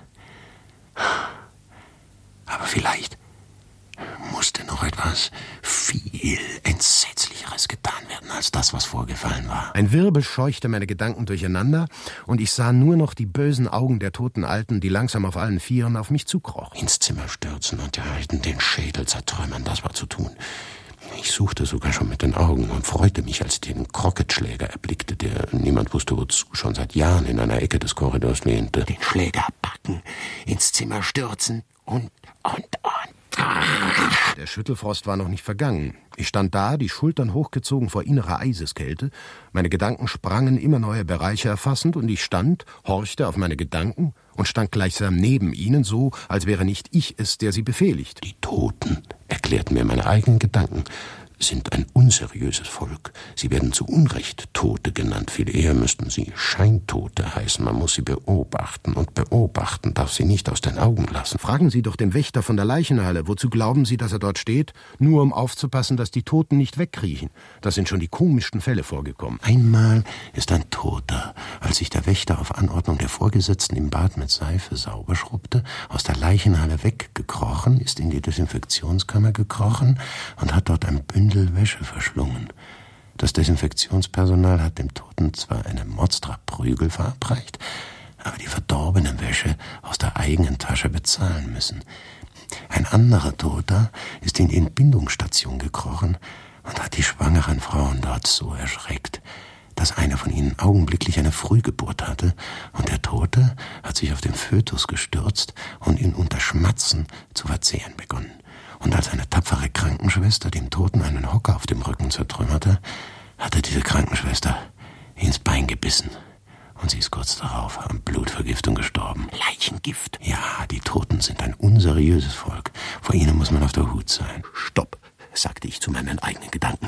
Aber vielleicht musste noch etwas viel Entsetzlicheres getan werden als das, was vorgefallen war. Ein Wirbel scheuchte meine Gedanken durcheinander und ich sah nur noch die bösen Augen der toten Alten, die langsam auf allen Vieren auf mich zukroch. Ins Zimmer stürzen und der Alten den Schädel zertrümmern, das war zu tun. Ich suchte sogar schon mit den Augen und freute mich, als ich den Krocketschläger erblickte, der niemand wusste wozu schon seit Jahren in einer Ecke des Korridors lehnte. Den Schläger packen, ins Zimmer stürzen und, und, und. Der Schüttelfrost war noch nicht vergangen. Ich stand da, die Schultern hochgezogen vor innerer Eiseskälte. Meine Gedanken sprangen immer neue Bereiche erfassend und ich stand, horchte auf meine Gedanken und stand gleichsam neben ihnen, so als wäre nicht ich es, der sie befehligt. Die Toten erklärten mir meine eigenen Gedanken. sind ein unseriöses Volk. Sie werden zu Unrecht Tote genannt. Viel eher müssten sie Scheintote heißen. Man muss sie beobachten, und beobachten darf sie nicht aus den Augen lassen. Fragen Sie doch den Wächter von der Leichenhalle. Wozu glauben Sie, dass er dort steht? Nur um aufzupassen, dass die Toten nicht wegkriechen. Das sind schon die komischsten Fälle vorgekommen. Einmal ist ein Toter, als sich der Wächter auf Anordnung der Vorgesetzten im Bad mit Seife sauber schrubbte, aus der Leichenhalle weggekrochen, ist in die Desinfektionskammer gekrochen und hat dort ein Bündel Wäsche verschlungen. Das Desinfektionspersonal hat dem Toten zwar eine Monsterprügel verabreicht, aber die verdorbene Wäsche aus der eigenen Tasche bezahlen müssen. Ein anderer Toter ist in die Entbindungsstation gekrochen und hat die schwangeren Frauen dort so erschreckt, dass eine von ihnen augenblicklich eine Frühgeburt hatte, und der Tote hat sich auf den Fötus gestürzt und ihn unter Schmatzen zu verzehren begonnen. Und als eine tapfere Krankenschwester dem Toten einen Hocker auf dem Rücken zertrümmerte, hatte diese Krankenschwester ins Bein gebissen. Und sie ist kurz darauf an Blutvergiftung gestorben. Leichengift? Ja, die Toten sind ein unseriöses Volk. Vor ihnen muss man auf der Hut sein. Stopp, sagte ich zu meinen eigenen Gedanken.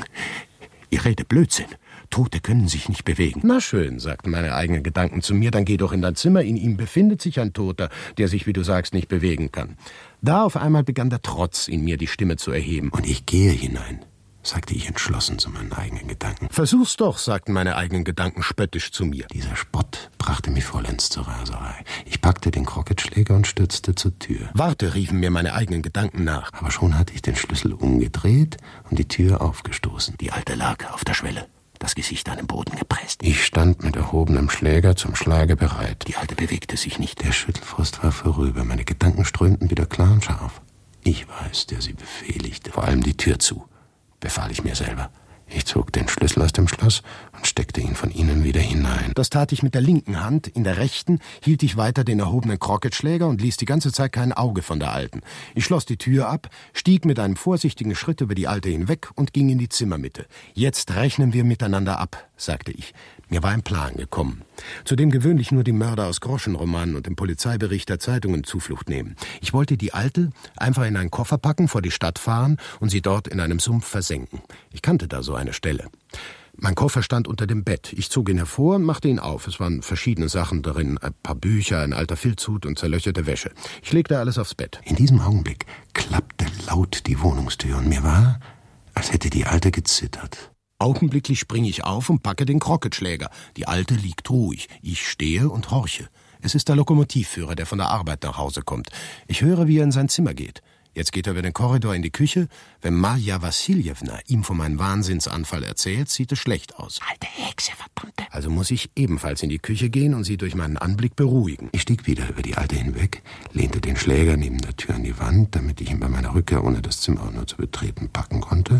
Ihr redet Blödsinn. Tote können sich nicht bewegen. Na schön, sagten meine eigenen Gedanken zu mir, dann geh doch in dein Zimmer, in ihm befindet sich ein Toter, der sich, wie du sagst, nicht bewegen kann. Da auf einmal begann der Trotz in mir die Stimme zu erheben. Und ich gehe hinein, sagte ich entschlossen zu meinen eigenen Gedanken. Versuch's doch, sagten meine eigenen Gedanken spöttisch zu mir. Dieser Spott brachte mich vollends zur Raserei. Ich packte den Krocketschläger und stürzte zur Tür. Warte, riefen mir meine eigenen Gedanken nach. Aber schon hatte ich den Schlüssel umgedreht und die Tür aufgestoßen. Die Alte lag auf der Schwelle, das Gesicht an den Boden gepresst. Ich stand mit erhobenem Schläger zum Schlage bereit. Die Alte bewegte sich nicht. Der Schüttelfrost war vorüber. Meine Gedanken strömten wieder klar und scharf. Ich war es, der sie befehligte. Vor allem die Tür zu, befahl ich mir selber. Ich zog den Schlüssel aus dem Schloss und steckte ihn von innen wieder hinein. Das tat ich mit der linken Hand. In der rechten hielt ich weiter den erhobenen Krocketschläger und ließ die ganze Zeit kein Auge von der Alten. Ich schloss die Tür ab, stieg mit einem vorsichtigen Schritt über die Alte hinweg und ging in die Zimmermitte. Jetzt rechnen wir miteinander ab, sagte ich. Mir war ein Plan gekommen, zu dem gewöhnlich nur die Mörder aus Groschenromanen und dem Polizeibericht der Zeitungen Zuflucht nehmen. Ich wollte die Alte einfach in einen Koffer packen, vor die Stadt fahren und sie dort in einem Sumpf versenken. Ich kannte da so eine Stelle. Mein Koffer stand unter dem Bett. Ich zog ihn hervor und machte ihn auf. Es waren verschiedene Sachen darin, ein paar Bücher, ein alter Filzhut und zerlöcherte Wäsche. Ich legte alles aufs Bett. In diesem Augenblick klappte laut die Wohnungstür und mir war, als hätte die Alte gezittert. Augenblicklich springe ich auf und packe den Krocketschläger. Die Alte liegt ruhig. Ich stehe und horche. Es ist der Lokomotivführer, der von der Arbeit nach Hause kommt. Ich höre, wie er in sein Zimmer geht. Jetzt geht er über den Korridor in die Küche. Wenn Marja Wassiljewna ihm von meinem Wahnsinnsanfall erzählt, sieht es schlecht aus. Alte Hexe, verdammte! Also muss ich ebenfalls in die Küche gehen und sie durch meinen Anblick beruhigen. Ich stieg wieder über die Alte hinweg, lehnte den Schläger neben der Tür an die Wand, damit ich ihn bei meiner Rückkehr, ohne das Zimmer nur zu betreten, packen konnte,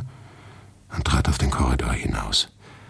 und trat auf den Korridor hinaus.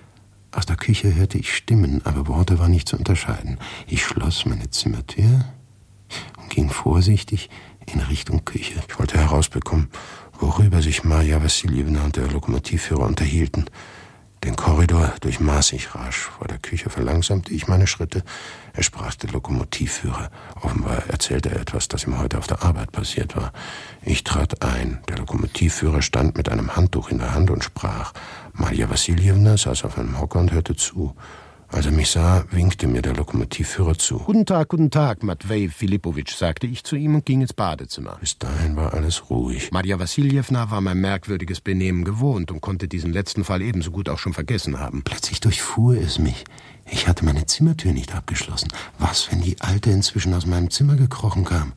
Aus der Küche hörte ich Stimmen, aber Worte waren nicht zu unterscheiden. Ich schloss meine Zimmertür und ging vorsichtig in Richtung Küche. Ich wollte herausbekommen, worüber sich Marja Wassiljewna und der Lokomotivführer unterhielten. Den Korridor durchmaß ich rasch. Vor der Küche verlangsamte ich meine Schritte. Er sprach der Lokomotivführer. Offenbar erzählte er etwas, das ihm heute auf der Arbeit passiert war. Ich trat ein. Der Lokomotivführer stand mit einem Handtuch in der Hand und sprach. Marja Wassiljewna saß auf einem Hocker und hörte zu. Als er mich sah, winkte mir der Lokomotivführer zu. »Guten Tag, guten Tag, Matvej Filipowitsch«, sagte ich zu ihm und ging ins Badezimmer. Bis dahin war alles ruhig. Marja Wassiljewna war mein merkwürdiges Benehmen gewohnt und konnte diesen letzten Fall ebenso gut auch schon vergessen haben. Plötzlich durchfuhr es mich. Ich hatte meine Zimmertür nicht abgeschlossen. Was, wenn die Alte inzwischen aus meinem Zimmer gekrochen kam?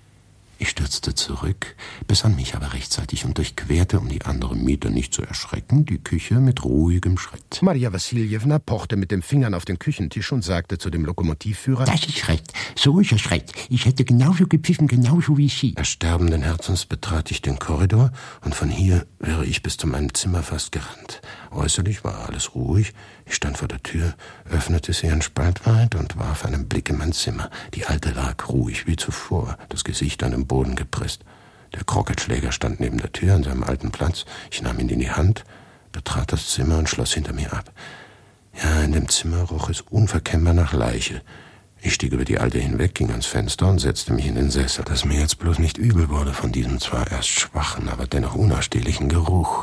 Ich stürzte zurück, besann mich aber rechtzeitig und durchquerte, um die anderen Mieter nicht zu erschrecken, die Küche mit ruhigem Schritt. Marja Wassiljewna pochte mit den Fingern auf den Küchentisch und sagte zu dem Lokomotivführer: »Das ist recht, so ist es recht. Ich hätte genauso gepfiffen, genauso wie Sie.« Ersterbenden Herzens betrat ich den Korridor, und von hier wäre ich bis zu meinem Zimmer fast gerannt. Äußerlich war alles ruhig. Ich stand vor der Tür, öffnete sie einen Spalt weit und warf einen Blick in mein Zimmer. Die Alte lag ruhig wie zuvor, das Gesicht an den Boden gepresst. Der Krocketschläger stand neben der Tür an seinem alten Platz. Ich nahm ihn in die Hand, betrat das Zimmer und schloss hinter mir ab. Ja, in dem Zimmer roch es unverkennbar nach Leiche. Ich stieg über die Alte hinweg, ging ans Fenster und setzte mich in den Sessel, dass mir jetzt bloß nicht übel wurde von diesem zwar erst schwachen, aber dennoch unausstehlichen Geruch.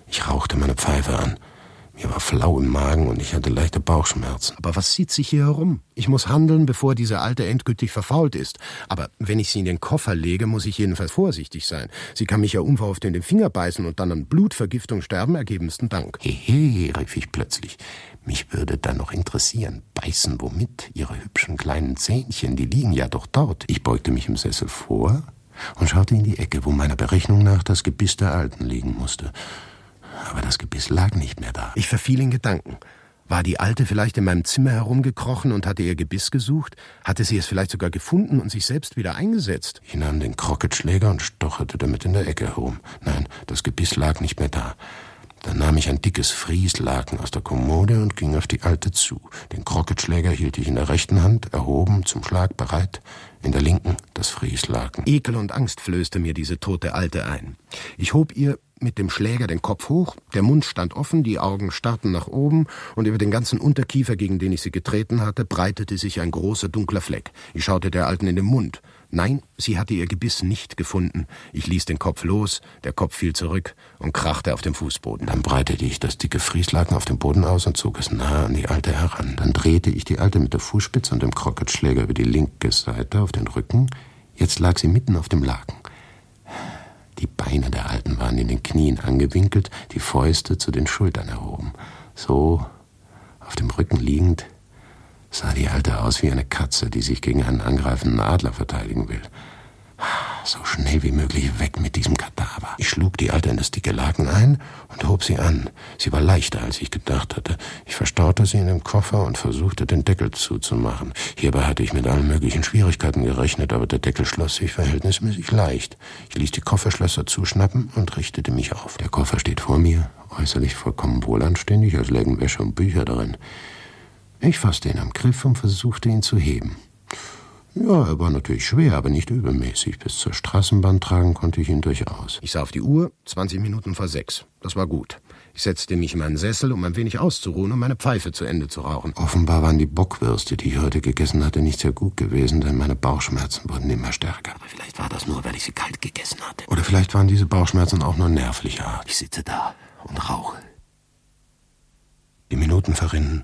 Ich rauchte meine Pfeife an. Mir war flau im Magen und ich hatte leichte Bauchschmerzen. Aber was zieht sich hier herum? Ich muss handeln, bevor diese Alte endgültig verfault ist. Aber wenn ich sie in den Koffer lege, muss ich jedenfalls vorsichtig sein. Sie kann mich ja unverhofft in den Finger beißen und dann an Blutvergiftung sterben. Ergebensten Dank. Hehe, rief ich plötzlich. Mich würde dann noch interessieren, beißen womit? Ihre hübschen kleinen Zähnchen, die liegen ja doch dort. Ich beugte mich im Sessel vor und schaute in die Ecke, wo meiner Berechnung nach das Gebiss der Alten liegen musste. Aber das Gebiss lag nicht mehr da. Ich verfiel in Gedanken. War die Alte vielleicht in meinem Zimmer herumgekrochen und hatte ihr Gebiss gesucht? Hatte sie es vielleicht sogar gefunden und sich selbst wieder eingesetzt? Ich nahm den Krocketschläger und stocherte damit in der Ecke herum. Nein, das Gebiss lag nicht mehr da. Dann nahm ich ein dickes Frieslaken aus der Kommode und ging auf die Alte zu. Den Krocketschläger hielt ich in der rechten Hand, erhoben, zum Schlag bereit. In der linken das Frieslaken. Ekel und Angst flößte mir diese tote Alte ein. Ich hob ihr mit dem Schläger den Kopf hoch, der Mund stand offen, die Augen starrten nach oben und über den ganzen Unterkiefer, gegen den ich sie getreten hatte, breitete sich ein großer dunkler Fleck. Ich schaute der Alten in den Mund. Nein, sie hatte ihr Gebiss nicht gefunden. Ich ließ den Kopf los, der Kopf fiel zurück und krachte auf dem Fußboden. Dann breitete ich das dicke Frieslaken auf dem Boden aus und zog es nahe an die Alte heran. Dann drehte ich die Alte mit der Fußspitze und dem Krocketschläger über die linke Seite auf den Rücken. Jetzt lag sie mitten auf dem Laken. Die Beine der Alten waren in den Knien angewinkelt, die Fäuste zu den Schultern erhoben. So, auf dem Rücken liegend, sah die Alte aus wie eine Katze, die sich gegen einen angreifenden Adler verteidigen will. So schnell wie möglich weg mit diesem Kadaver. Ich schlug die Alte in das dicke Laken ein und hob sie an. Sie war leichter, als ich gedacht hatte. Ich verstaute sie in dem Koffer und versuchte, den Deckel zuzumachen. Hierbei hatte ich mit allen möglichen Schwierigkeiten gerechnet, aber der Deckel schloss sich verhältnismäßig leicht. Ich ließ die Kofferschlösser zuschnappen und richtete mich auf. Der Koffer steht vor mir, äußerlich vollkommen wohlanständig, als lägen Wäsche und Bücher darin. Ich fasste ihn am Griff und versuchte, ihn zu heben. Ja, er war natürlich schwer, aber nicht übermäßig. Bis zur Straßenbahn tragen konnte ich ihn durchaus. Ich sah auf die Uhr, zwanzig Minuten vor sechs. Das war gut. Ich setzte mich in meinen Sessel, um ein wenig auszuruhen und meine Pfeife zu Ende zu rauchen. Offenbar waren die Bockwürste, die ich heute gegessen hatte, nicht sehr gut gewesen, denn meine Bauchschmerzen wurden immer stärker. Aber vielleicht war das nur, weil ich sie kalt gegessen hatte. Oder vielleicht waren diese Bauchschmerzen auch nur nervlicher Art. Ich sitze da und rauche. Die Minuten verrinnen.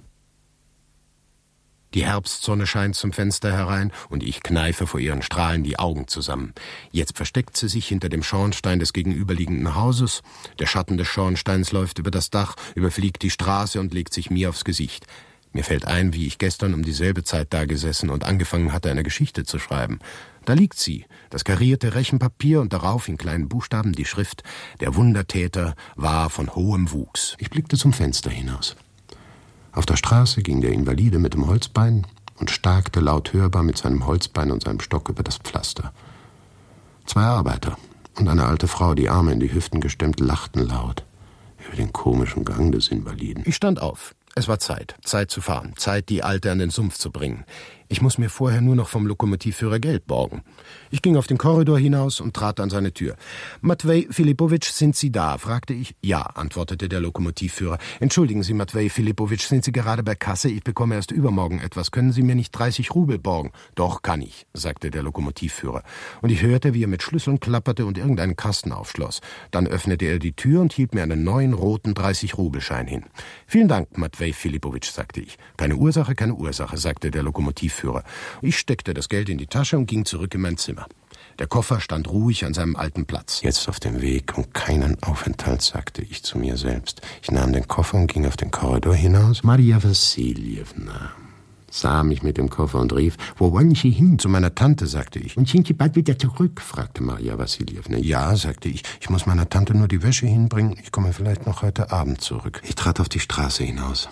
Die Herbstsonne scheint zum Fenster herein und ich kneife vor ihren Strahlen die Augen zusammen. Jetzt versteckt sie sich hinter dem Schornstein des gegenüberliegenden Hauses. Der Schatten des Schornsteins läuft über das Dach, überfliegt die Straße und legt sich mir aufs Gesicht. Mir fällt ein, wie ich gestern um dieselbe Zeit dagesessen und angefangen hatte, eine Geschichte zu schreiben. Da liegt sie, das karierte Rechenpapier und darauf in kleinen Buchstaben die Schrift: Der Wundertäter war von hohem Wuchs. Ich blickte zum Fenster hinaus. Auf der Straße ging der Invalide mit dem Holzbein und starkte laut hörbar mit seinem Holzbein und seinem Stock über das Pflaster. Zwei Arbeiter und eine alte Frau, die Arme in die Hüften gestemmt, lachten laut über den komischen Gang des Invaliden. Ich stand auf. Es war Zeit, Zeit zu fahren, Zeit, die Alte an den Sumpf zu bringen. Ich muss mir vorher nur noch vom Lokomotivführer Geld borgen. Ich ging auf den Korridor hinaus und trat an seine Tür. »Matvej Filipowitsch, sind Sie da?« fragte ich. »Ja«, antwortete der Lokomotivführer. »Entschuldigen Sie, Matvej Filipowitsch, sind Sie gerade bei Kasse? Ich bekomme erst übermorgen etwas. Können Sie mir nicht dreißig Rubel borgen?« »Doch, kann ich«, sagte der Lokomotivführer. Und ich hörte, wie er mit Schlüsseln klapperte und irgendeinen Kasten aufschloss. Dann öffnete er die Tür und hielt mir einen neuen roten dreißig-Rubelschein hin. »Vielen Dank, Matvej Filipowitsch«, sagte ich. »Keine Ursache, keine Ursache«, sagte der Lokomotivführer. Ich steckte das Geld in die Tasche und ging zurück in mein Zimmer. Der Koffer stand ruhig an seinem alten Platz. Jetzt auf dem Weg und keinen Aufenthalt, sagte ich zu mir selbst. Ich nahm den Koffer und ging auf den Korridor hinaus. Maria Wassiljewna sah mich mit dem Koffer und rief: »Wo wollen Sie hin?« »Zu meiner Tante«, sagte ich. »Und sind Sie bald wieder zurück?« fragte Maria Wassiljewna. »Ja«, sagte ich. »Ich muss meiner Tante nur die Wäsche hinbringen. Ich komme vielleicht noch heute Abend zurück.« Ich trat auf die Straße hinaus.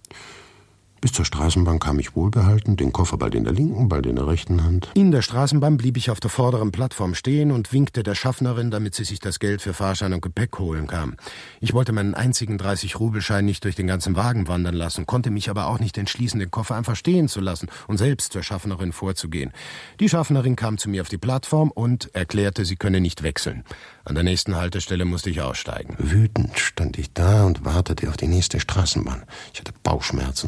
Bis zur Straßenbahn kam ich wohlbehalten, den Koffer bald in der linken, bald in der rechten Hand. In der Straßenbahn blieb ich auf der vorderen Plattform stehen und winkte der Schaffnerin, damit sie sich das Geld für Fahrschein und Gepäck holen kam. Ich wollte meinen einzigen dreißig-Rubelschein nicht durch den ganzen Wagen wandern lassen, konnte mich aber auch nicht entschließen, den Koffer einfach stehen zu lassen und selbst zur Schaffnerin vorzugehen. Die Schaffnerin kam zu mir auf die Plattform und erklärte, sie könne nicht wechseln. An der nächsten Haltestelle musste ich aussteigen. Wütend stand ich da und wartete auf die nächste Straßenbahn. Ich hatte Bauchschmerzen und mir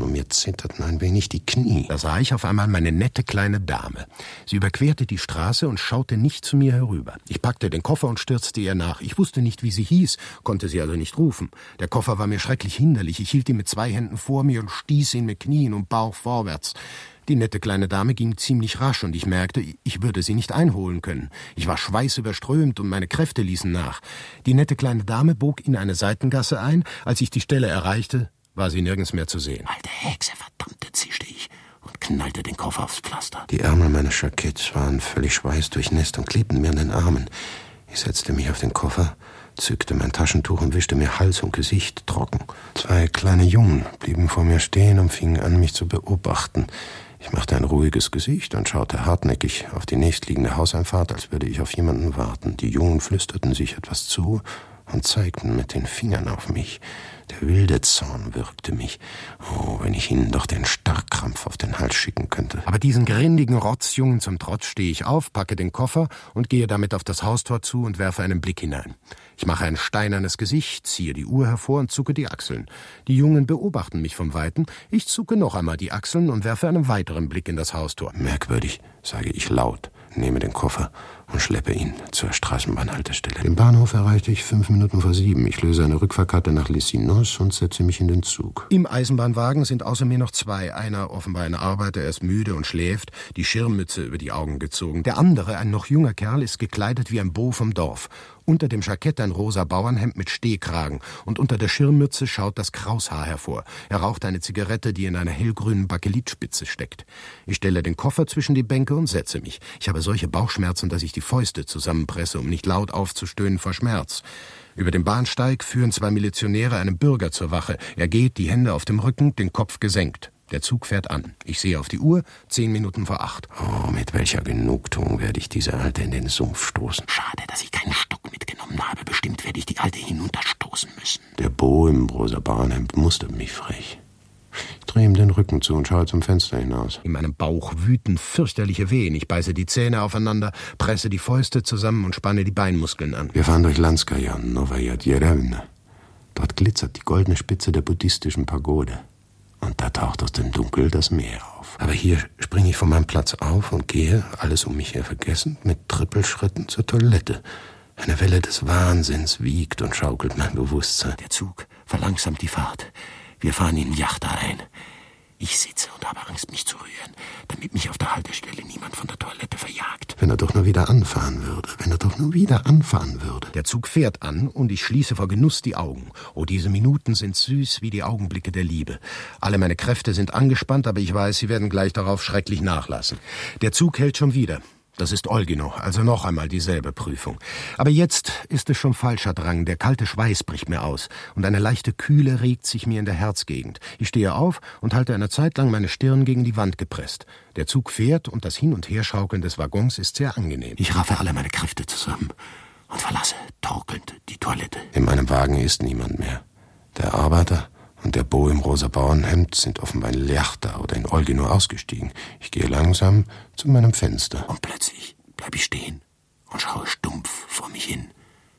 zitterten ein wenig die Knie. Da sah ich auf einmal meine nette kleine Dame. Sie überquerte die Straße und schaute nicht zu mir herüber. Ich packte den Koffer und stürzte ihr nach. Ich wusste nicht, wie sie hieß, konnte sie also nicht rufen. Der Koffer war mir schrecklich hinderlich. Ich hielt ihn mit zwei Händen vor mir und stieß ihn mit Knien und Bauch vorwärts. Die nette kleine Dame ging ziemlich rasch und ich merkte, ich würde sie nicht einholen können. Ich war schweißüberströmt und meine Kräfte ließen nach. Die nette kleine Dame bog in eine Seitengasse ein. Als ich die Stelle erreichte, war sie nirgends mehr zu sehen. »Alte Hexe, verdammte«, zischte ich und knallte den Koffer aufs Pflaster. Die Ärmel meines Jacketts waren völlig schweißdurchnässt und klebten mir an den Armen. Ich setzte mich auf den Koffer, zückte mein Taschentuch und wischte mir Hals und Gesicht trocken. Zwei kleine Jungen blieben vor mir stehen und fingen an, mich zu beobachten. Ich machte ein ruhiges Gesicht und schaute hartnäckig auf die nächstliegende Hauseinfahrt, als würde ich auf jemanden warten. Die Jungen flüsterten sich etwas zu und zeigten mit den Fingern auf mich. Der wilde Zorn würgte mich. Oh, wenn ich ihnen doch den Starrkrampf auf den Hals schicken könnte. Aber diesen grindigen Rotzjungen zum Trotz stehe ich auf, packe den Koffer und gehe damit auf das Haustor zu und werfe einen Blick hinein. Ich mache ein steinernes Gesicht, ziehe die Uhr hervor und zucke die Achseln. Die Jungen beobachten mich vom Weiten. Ich zucke noch einmal die Achseln und werfe einen weiteren Blick in das Haustor. Merkwürdig, sage ich laut, nehme den Koffer und schleppe ihn zur Straßenbahnhaltestelle. Den Bahnhof erreichte ich fünf Minuten vor sieben. Ich löse eine Rückfahrkarte nach Les Sinos und setze mich in den Zug. Im Eisenbahnwagen sind außer mir noch zwei. Einer, offenbar ein Arbeiter, er ist müde und schläft, die Schirmmütze über die Augen gezogen. Der andere, ein noch junger Kerl, ist gekleidet wie ein Beau vom Dorf. Unter dem Jackett ein rosa Bauernhemd mit Stehkragen und unter der Schirmmütze schaut das Kraushaar hervor. Er raucht eine Zigarette, die in einer hellgrünen Bakelitspitze steckt. Ich stelle den Koffer zwischen die Bänke und setze mich. Ich habe solche Bauchschmerzen, dass ich die Fäuste zusammenpresse, um nicht laut aufzustöhnen vor Schmerz. Über den Bahnsteig führen zwei Milizionäre einen Bürger zur Wache. Er geht, die Hände auf dem Rücken, den Kopf gesenkt. Der Zug fährt an. Ich sehe auf die Uhr, zehn Minuten vor acht. Oh, mit welcher Genugtuung werde ich diese Alte in den Sumpf stoßen. Schade, dass ich keinen Stock mitgenommen habe. Bestimmt werde ich die Alte hinunterstoßen müssen. Der Beau im rosa Bauernhemd mustert mich frech. Ich drehe ihm den Rücken zu und schaue zum Fenster hinaus. In meinem Bauch wüten fürchterliche Wehen. Ich beiße die Zähne aufeinander, presse die Fäuste zusammen und spanne die Beinmuskeln an. Wir fahren durch Lanskaya und Novaya Djerevna. Dort glitzert die goldene Spitze der buddhistischen Pagode. Und da taucht aus dem Dunkel das Meer auf. Aber hier springe ich von meinem Platz auf und gehe, alles um mich her vergessend, mit Trippelschritten zur Toilette. Eine Welle des Wahnsinns wiegt und schaukelt mein Bewusstsein. Der Zug verlangsamt die Fahrt. Wir fahren in Yachta ein. Ich sitze und habe Angst, mich zu rühren, damit mich auf der Haltestelle niemand von der Toilette verjagt. Wenn er doch nur wieder anfahren würde, wenn er doch nur wieder anfahren würde. Der Zug fährt an und ich schließe vor Genuss die Augen. Oh, diese Minuten sind süß wie die Augenblicke der Liebe. Alle meine Kräfte sind angespannt, aber ich weiß, sie werden gleich darauf schrecklich nachlassen. Der Zug hält schon wieder. Das ist Olgino, also noch einmal dieselbe Prüfung. Aber jetzt ist es schon falscher Drang. Der kalte Schweiß bricht mir aus und eine leichte Kühle regt sich mir in der Herzgegend. Ich stehe auf und halte eine Zeit lang meine Stirn gegen die Wand gepresst. Der Zug fährt und das Hin- und Herschaukeln des Waggons ist sehr angenehm. Ich raffe alle meine Kräfte zusammen und verlasse torkelnd die Toilette. In meinem Wagen ist niemand mehr. Der Arbeiter und der Beau im rosa Bauernhemd sind offenbar in Ljachta oder in Olgino ausgestiegen. Ich gehe langsam zu meinem Fenster. Und plötzlich bleibe ich stehen und schaue stumpf vor mich hin.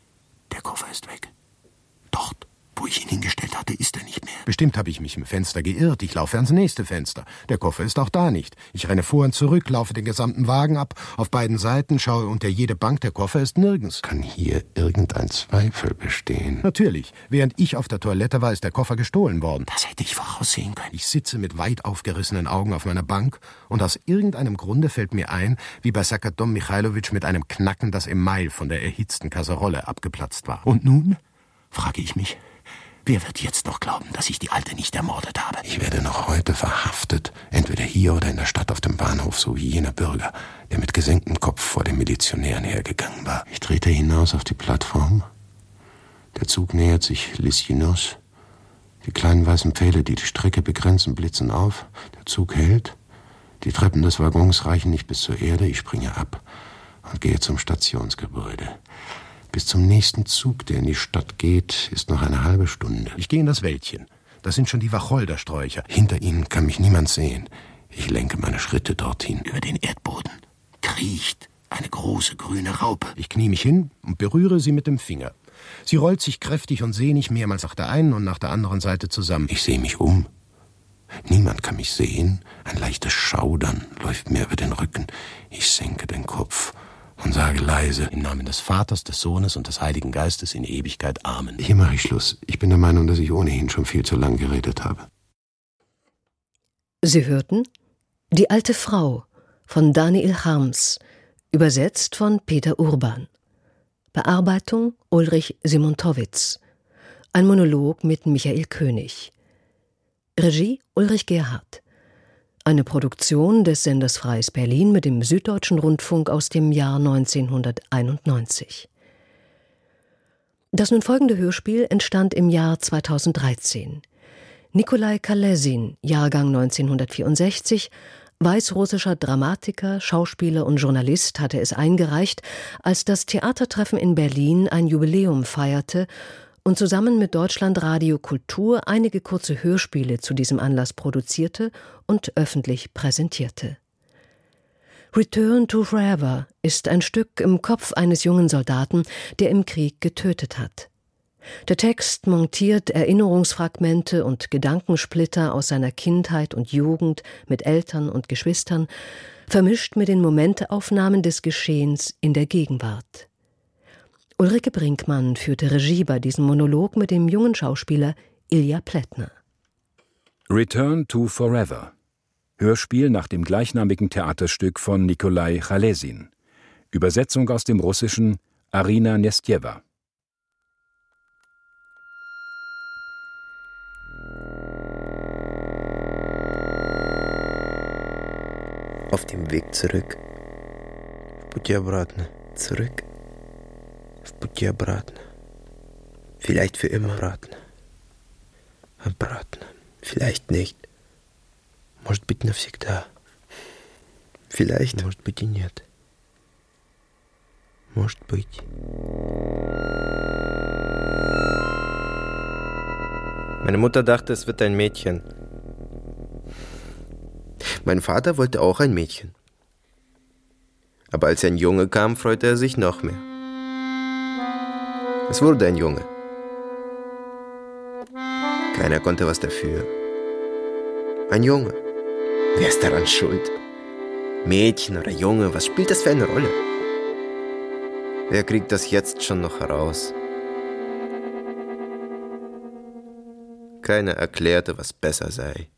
Der Koffer ist weg. Dort, wo ich ihn hingestellt hatte, ist er nicht mehr. Bestimmt habe ich mich im Fenster geirrt. Ich laufe ans nächste Fenster. Der Koffer ist auch da nicht. Ich renne vor und zurück, laufe den gesamten Wagen ab. Auf beiden Seiten schaue unter jede Bank. Der Koffer ist nirgends. Kann hier irgendein Zweifel bestehen? Natürlich. Während ich auf der Toilette war, ist der Koffer gestohlen worden. Das hätte ich voraussehen können. Ich sitze mit weit aufgerissenen Augen auf meiner Bank und aus irgendeinem Grunde fällt mir ein, wie bei Sakadom Michailowitsch mit einem Knacken das Email von der erhitzten Kasserolle abgeplatzt war. Und nun? Frage ich mich. Wer wird jetzt noch glauben, dass ich die Alte nicht ermordet habe? Ich werde noch heute verhaftet, entweder hier oder in der Stadt auf dem Bahnhof, so wie jener Bürger, der mit gesenktem Kopf vor den Milizionären hergegangen war. Ich trete hinaus auf die Plattform. Der Zug nähert sich Les Sinos. Die kleinen weißen Pfähle, die die Strecke begrenzen, blitzen auf. Der Zug hält. Die Treppen des Waggons reichen nicht bis zur Erde. Ich springe ab und gehe zum Stationsgebäude. Bis zum nächsten Zug, der in die Stadt geht, ist noch eine halbe Stunde. Ich gehe in das Wäldchen. Das sind schon die Wacholdersträucher. Hinter ihnen kann mich niemand sehen. Ich lenke meine Schritte dorthin. Über den Erdboden kriecht eine große grüne Raupe. Ich knie mich hin und berühre sie mit dem Finger. Sie rollt sich kräftig und sehnig mehrmals nach der einen und nach der anderen Seite zusammen. Ich sehe mich um. Niemand kann mich sehen. Ein leichtes Schaudern läuft mir über den Rücken. Ich senke den Kopf und sage leise: Im Namen des Vaters, des Sohnes und des Heiligen Geistes in Ewigkeit. Amen. Hier mache ich Schluss. Ich bin der Meinung, dass ich ohnehin schon viel zu lang geredet habe. Sie hörten Die alte Frau von Daniel Harms, übersetzt von Peter Urban. Bearbeitung Ulrich Simontowitz. Ein Monolog mit Michael König. Regie Ulrich Gerhardt. Eine Produktion des Senders Freies Berlin mit dem Süddeutschen Rundfunk aus dem Jahr neunzehnhunderteinundneunzig. Das nun folgende Hörspiel entstand im Jahr zweitausenddreizehn. Nikolai Kalesin, Jahrgang neunzehnhundertvierundsechzig, weißrussischer Dramatiker, Schauspieler und Journalist, hatte es eingereicht, als das Theatertreffen in Berlin ein Jubiläum feierte und zusammen mit Deutschlandradio Kultur einige kurze Hörspiele zu diesem Anlass produzierte und öffentlich präsentierte. Return to Forever ist ein Stück im Kopf eines jungen Soldaten, der im Krieg getötet hat. Der Text montiert Erinnerungsfragmente und Gedankensplitter aus seiner Kindheit und Jugend mit Eltern und Geschwistern, vermischt mit den Momenteaufnahmen des Geschehens in der Gegenwart. Ulrike Brinkmann führte Regie bei diesem Monolog mit dem jungen Schauspieler Ilja Plättner. Return to Forever. Hörspiel nach dem gleichnamigen Theaterstück von Nikolai Kalesin. Übersetzung aus dem Russischen Arina Nestjewa. Auf dem Weg zurück. В пути обратно. Zurück. В пути обратно. Vielleicht für immer. Обратно. Обратно. Vielleicht nicht. Может быть, навсегда. Vielleicht. Может быть, и нет. Может быть. Meine Mutter dachte, es wird ein Mädchen. Mein Vater wollte auch ein Mädchen. Aber als ein Junge kam, freute er sich noch mehr. Es wurde ein Junge. Keiner konnte was dafür. Ein Junge. Wer ist daran schuld? Mädchen oder Junge, was spielt das für eine Rolle? Wer kriegt das jetzt schon noch heraus? Keiner erklärte, was besser sei.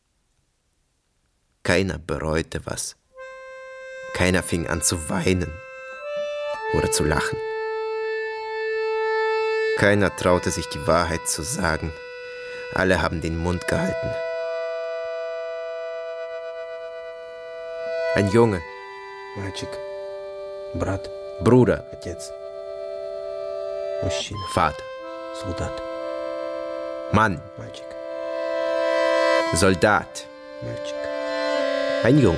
Keiner bereute was. Keiner fing an zu weinen oder zu lachen. Keiner traute sich, die Wahrheit zu sagen. Alle haben den Mund gehalten. Ein Junge. Мальчик. Брат. Bruder. Отец. Мужчина. Vater. Солдат. Mann. Мальчик. Soldat. Мальчик. Ein Junge.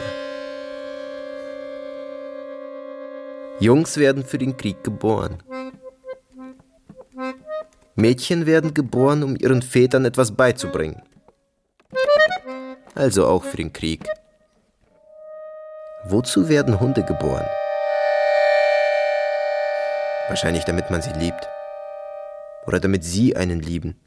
Jungs werden für den Krieg geboren. Mädchen werden geboren, um ihren Vätern etwas beizubringen. Also auch für den Krieg. Wozu werden Hunde geboren? Wahrscheinlich damit man sie liebt. Oder damit sie einen lieben.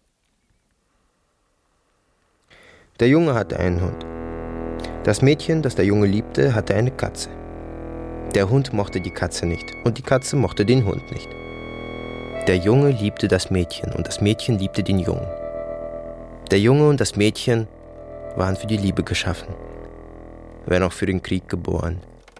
Der Junge hatte einen Hund. Das Mädchen, das der Junge liebte, hatte eine Katze. Der Hund mochte die Katze nicht und die Katze mochte den Hund nicht. Der Junge liebte das Mädchen und das Mädchen liebte den Jungen. Der Junge und das Mädchen waren für die Liebe geschaffen, wenn auch für den Krieg geboren.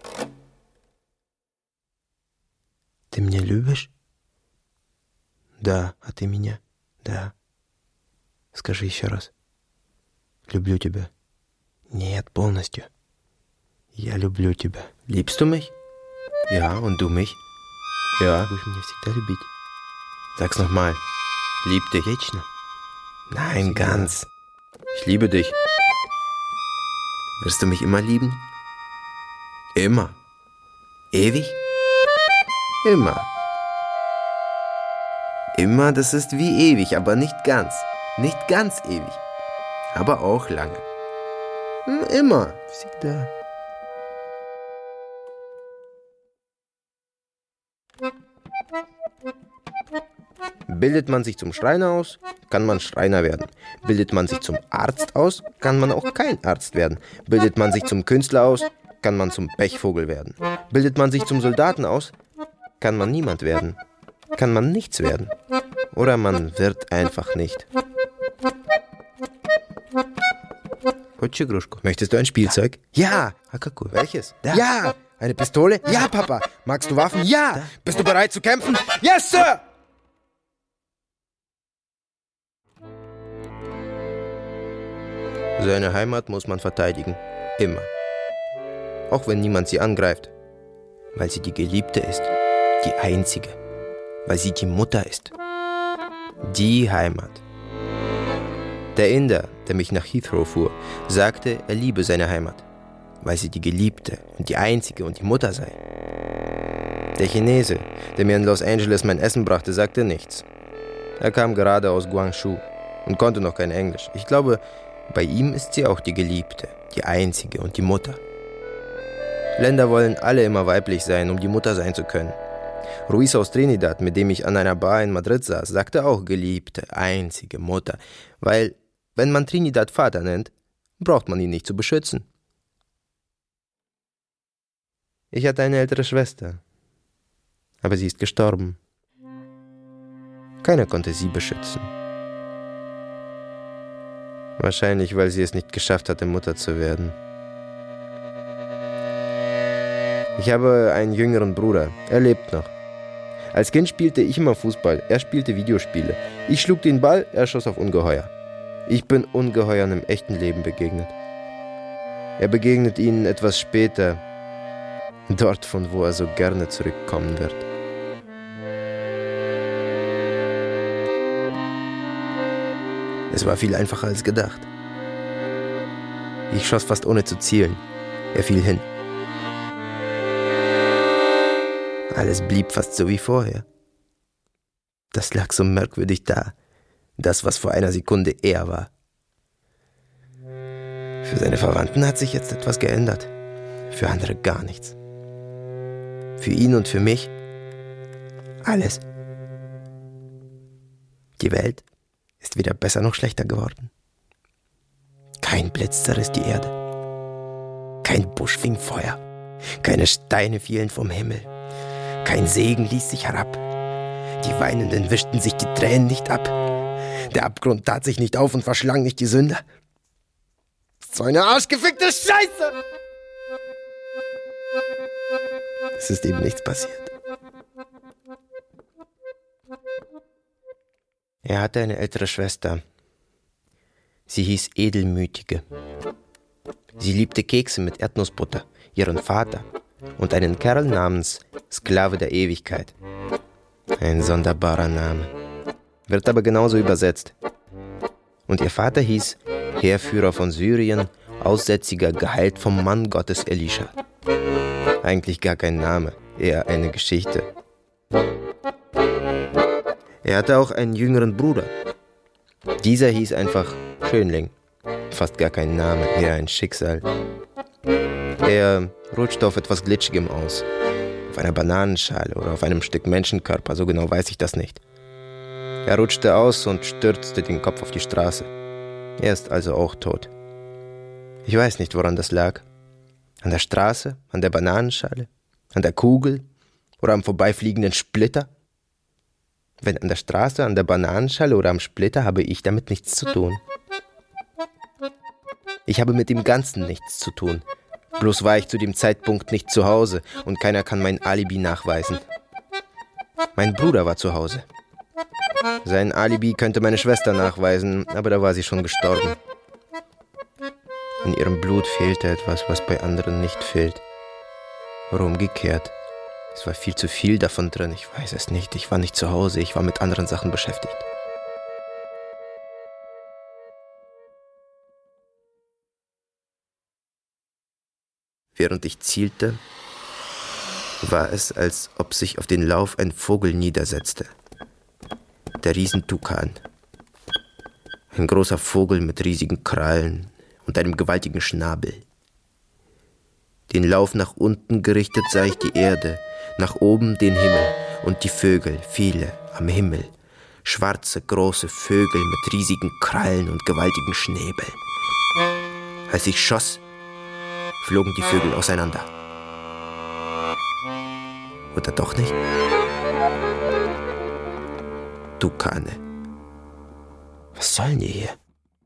Ты меня любишь? Да, а ты меня? Да. Скажи еще раз. Люблю тебя. Нет, полностью. Я люблю тебя. Liebst du mich? Ja, und du mich? Ja. Будешь меня всегда любить. Sag's nochmal. Lieb dich. Вечно? Nein, ganz. Ich liebe dich. Wirst du mich immer lieben? Immer. Ewig? Immer. Immer, das ist wie ewig, aber nicht ganz. Nicht ganz ewig. Aber auch lange. Immer. Всегда. Bildet man sich zum Schreiner aus, kann man Schreiner werden. Bildet man sich zum Arzt aus, kann man auch kein Arzt werden. Bildet man sich zum Künstler aus, kann man zum Pechvogel werden. Bildet man sich zum Soldaten aus, kann man niemand werden. Kann man nichts werden. Oder man wird einfach nicht. Möchtest du ein Spielzeug? Ja. Welches? Da. Ja. Eine Pistole? Ja, Papa. Magst du Waffen? Ja. Da. Bist du bereit zu kämpfen? Yes, Sir! Seine Heimat muss man verteidigen. Immer. Auch wenn niemand sie angreift. Weil sie die Geliebte ist. Die einzige. Weil sie die Mutter ist. Die Heimat. Der Inder, der mich nach Heathrow fuhr, sagte, er liebe seine Heimat. Weil sie die Geliebte und die einzige und die Mutter sei. Der Chinese, der mir in Los Angeles mein Essen brachte, sagte nichts. Er kam gerade aus Guangzhou und konnte noch kein Englisch. Ich glaube, bei ihm ist sie auch die Geliebte, die einzige und die Mutter. Länder wollen alle immer weiblich sein, um die Mutter sein zu können. Ruiz aus Trinidad, mit dem ich an einer Bar in Madrid saß, sagte auch Geliebte, einzige Mutter. Weil, wenn man Trinidad Vater nennt, braucht man ihn nicht zu beschützen. Ich hatte eine ältere Schwester, aber sie ist gestorben. Keiner konnte sie beschützen. Wahrscheinlich, weil sie es nicht geschafft hatte, Mutter zu werden. Ich habe einen jüngeren Bruder, er lebt noch. Als Kind spielte ich immer Fußball, er spielte Videospiele. Ich schlug den Ball, er schoss auf Ungeheuer. Ich bin Ungeheuern im echten Leben begegnet. Er begegnet ihnen etwas später, dort, von wo er so gerne zurückkommen wird. Es war viel einfacher als gedacht. Ich schoss fast ohne zu zielen. Er fiel hin. Alles blieb fast so wie vorher. Das lag so merkwürdig da. Das, was vor einer Sekunde er war. Für seine Verwandten hat sich jetzt etwas geändert. Für andere gar nichts. Für ihn und für mich alles. Die Welt ist weder besser noch schlechter geworden. Kein Blitz zerriss die Erde. Kein Busch fing Feuer. Keine Steine fielen vom Himmel. Kein Segen ließ sich herab. Die Weinenden wischten sich die Tränen nicht ab. Der Abgrund tat sich nicht auf und verschlang nicht die Sünder. So eine arschgefickte Scheiße! Es ist eben nichts passiert. Er hatte eine ältere Schwester. Sie hieß Edelmütige. Sie liebte Kekse mit Erdnussbutter, ihren Vater und einen Kerl namens Sklave der Ewigkeit. Ein sonderbarer Name. Wird aber genauso übersetzt. Und ihr Vater hieß Heerführer von Syrien, Aussätziger, geheilt vom Mann Gottes Elisha. Eigentlich gar kein Name, eher eine Geschichte. Er hatte auch einen jüngeren Bruder. Dieser hieß einfach Schönling. Fast gar kein Name, eher ein Schicksal. Er rutschte auf etwas Glitschigem aus. Auf einer Bananenschale oder auf einem Stück Menschenkörper, so genau weiß ich das nicht. Er rutschte aus und stürzte den Kopf auf die Straße. Er ist also auch tot. Ich weiß nicht, woran das lag. An der Straße, an der Bananenschale, an der Kugel oder am vorbeifliegenden Splitter? Wenn an der Straße, an der Bananenschale oder am Splitter, habe ich damit nichts zu tun. Ich habe mit dem Ganzen nichts zu tun. Bloß war ich zu dem Zeitpunkt nicht zu Hause und keiner kann mein Alibi nachweisen. Mein Bruder war zu Hause. Sein Alibi könnte meine Schwester nachweisen, aber da war sie schon gestorben. In ihrem Blut fehlte etwas, was bei anderen nicht fehlt. Oder umgekehrt. Es war viel zu viel davon drin, ich weiß es nicht. Ich war nicht zu Hause, ich war mit anderen Sachen beschäftigt. Während ich zielte, war es, als ob sich auf den Lauf ein Vogel niedersetzte. Der Riesentukan. Ein großer Vogel mit riesigen Krallen und einem gewaltigen Schnabel. Den Lauf nach unten gerichtet sah ich die Erde, nach oben den Himmel und die Vögel, viele, am Himmel, Schwarze, große Vögel mit riesigen Krallen und gewaltigen Schnäbeln. Als ich schoss, flogen die Vögel auseinander. Oder doch nicht? Tukane. Was sollen die hier?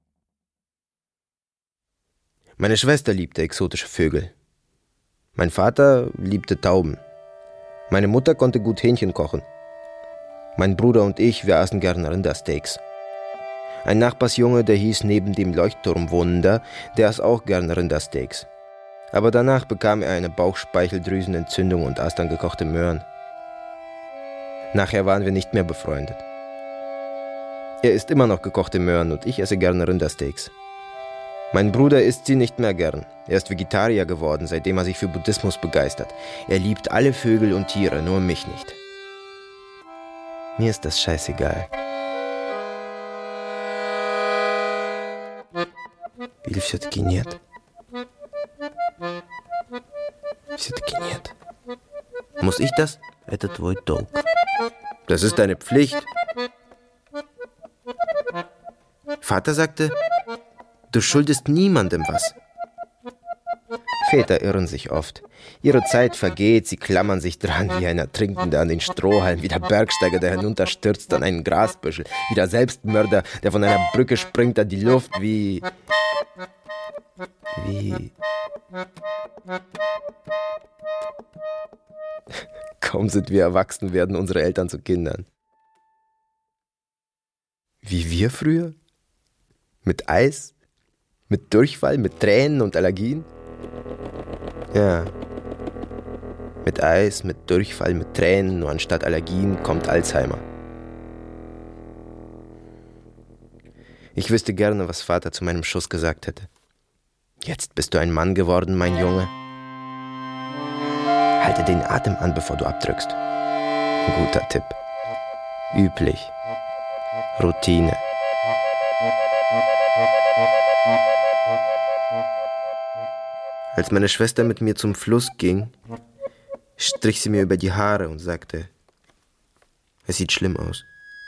Meine Schwester liebte exotische Vögel. Mein Vater liebte Tauben. Meine Mutter konnte gut Hähnchen kochen. Mein Bruder und ich, wir aßen gerne Rindersteaks. Ein Nachbarsjunge, der hieß neben dem Leuchtturm wohnender, der aß auch gerne Rindersteaks. Aber danach bekam er eine Bauchspeicheldrüsenentzündung und aß dann gekochte Möhren. Nachher waren wir nicht mehr befreundet. Er isst immer noch gekochte Möhren und ich esse gerne Rindersteaks. Mein Bruder isst sie nicht mehr gern. Er ist Vegetarier geworden, seitdem er sich für Buddhismus begeistert. Er liebt alle Vögel und Tiere, nur mich nicht. Mir ist das scheißegal. Или все-таки нет? Все-таки нет. Muss ich das? Это твой долг. Das ist deine Pflicht. Vater sagte, du schuldest niemandem was. Väter irren sich oft. Ihre Zeit vergeht, sie klammern sich dran wie ein Ertrinkender an den Strohhalm, wie der Bergsteiger, der hinunterstürzt an einen Grasbüschel, wie der Selbstmörder, der von einer Brücke springt an die Luft, wie... wie... Kaum sind wir erwachsen, werden unsere Eltern zu Kindern. Wie wir früher? Mit Eis? Mit Durchfall? Mit Tränen und Allergien? Ja. Mit Eis, mit Durchfall, mit Tränen, nur anstatt Allergien kommt Alzheimer. Ich wüsste gerne, was Vater zu meinem Schuss gesagt hätte. Jetzt bist du ein Mann geworden, mein Junge. Halte den Atem an, bevor du abdrückst. Ein guter Tipp. Üblich. Routine. Als meine Schwester mit mir zum Fluss ging, strich sie mir über die Haare und sagte, es sieht schlimm aus.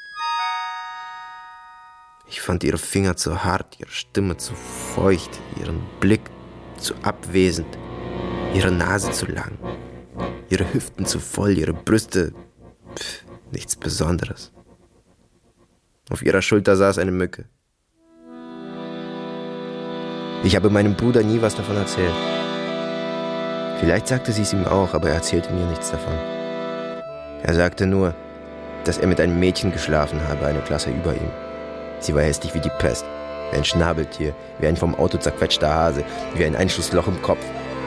Ich fand ihre Finger zu hart, ihre Stimme zu feucht, ihren Blick zu abwesend, ihre Nase zu lang, ihre Hüften zu voll, ihre Brüste, pff, nichts Besonderes. Auf ihrer Schulter saß eine Mücke. Ich habe meinem Bruder nie was davon erzählt. Vielleicht sagte sie es ihm auch, aber er erzählte mir nichts davon. Er sagte nur, dass er mit einem Mädchen geschlafen habe, eine Klasse über ihm. Sie war hässlich wie die Pest, wie ein Schnabeltier, wie ein vom Auto zerquetschter Hase, wie ein Einschussloch im Kopf.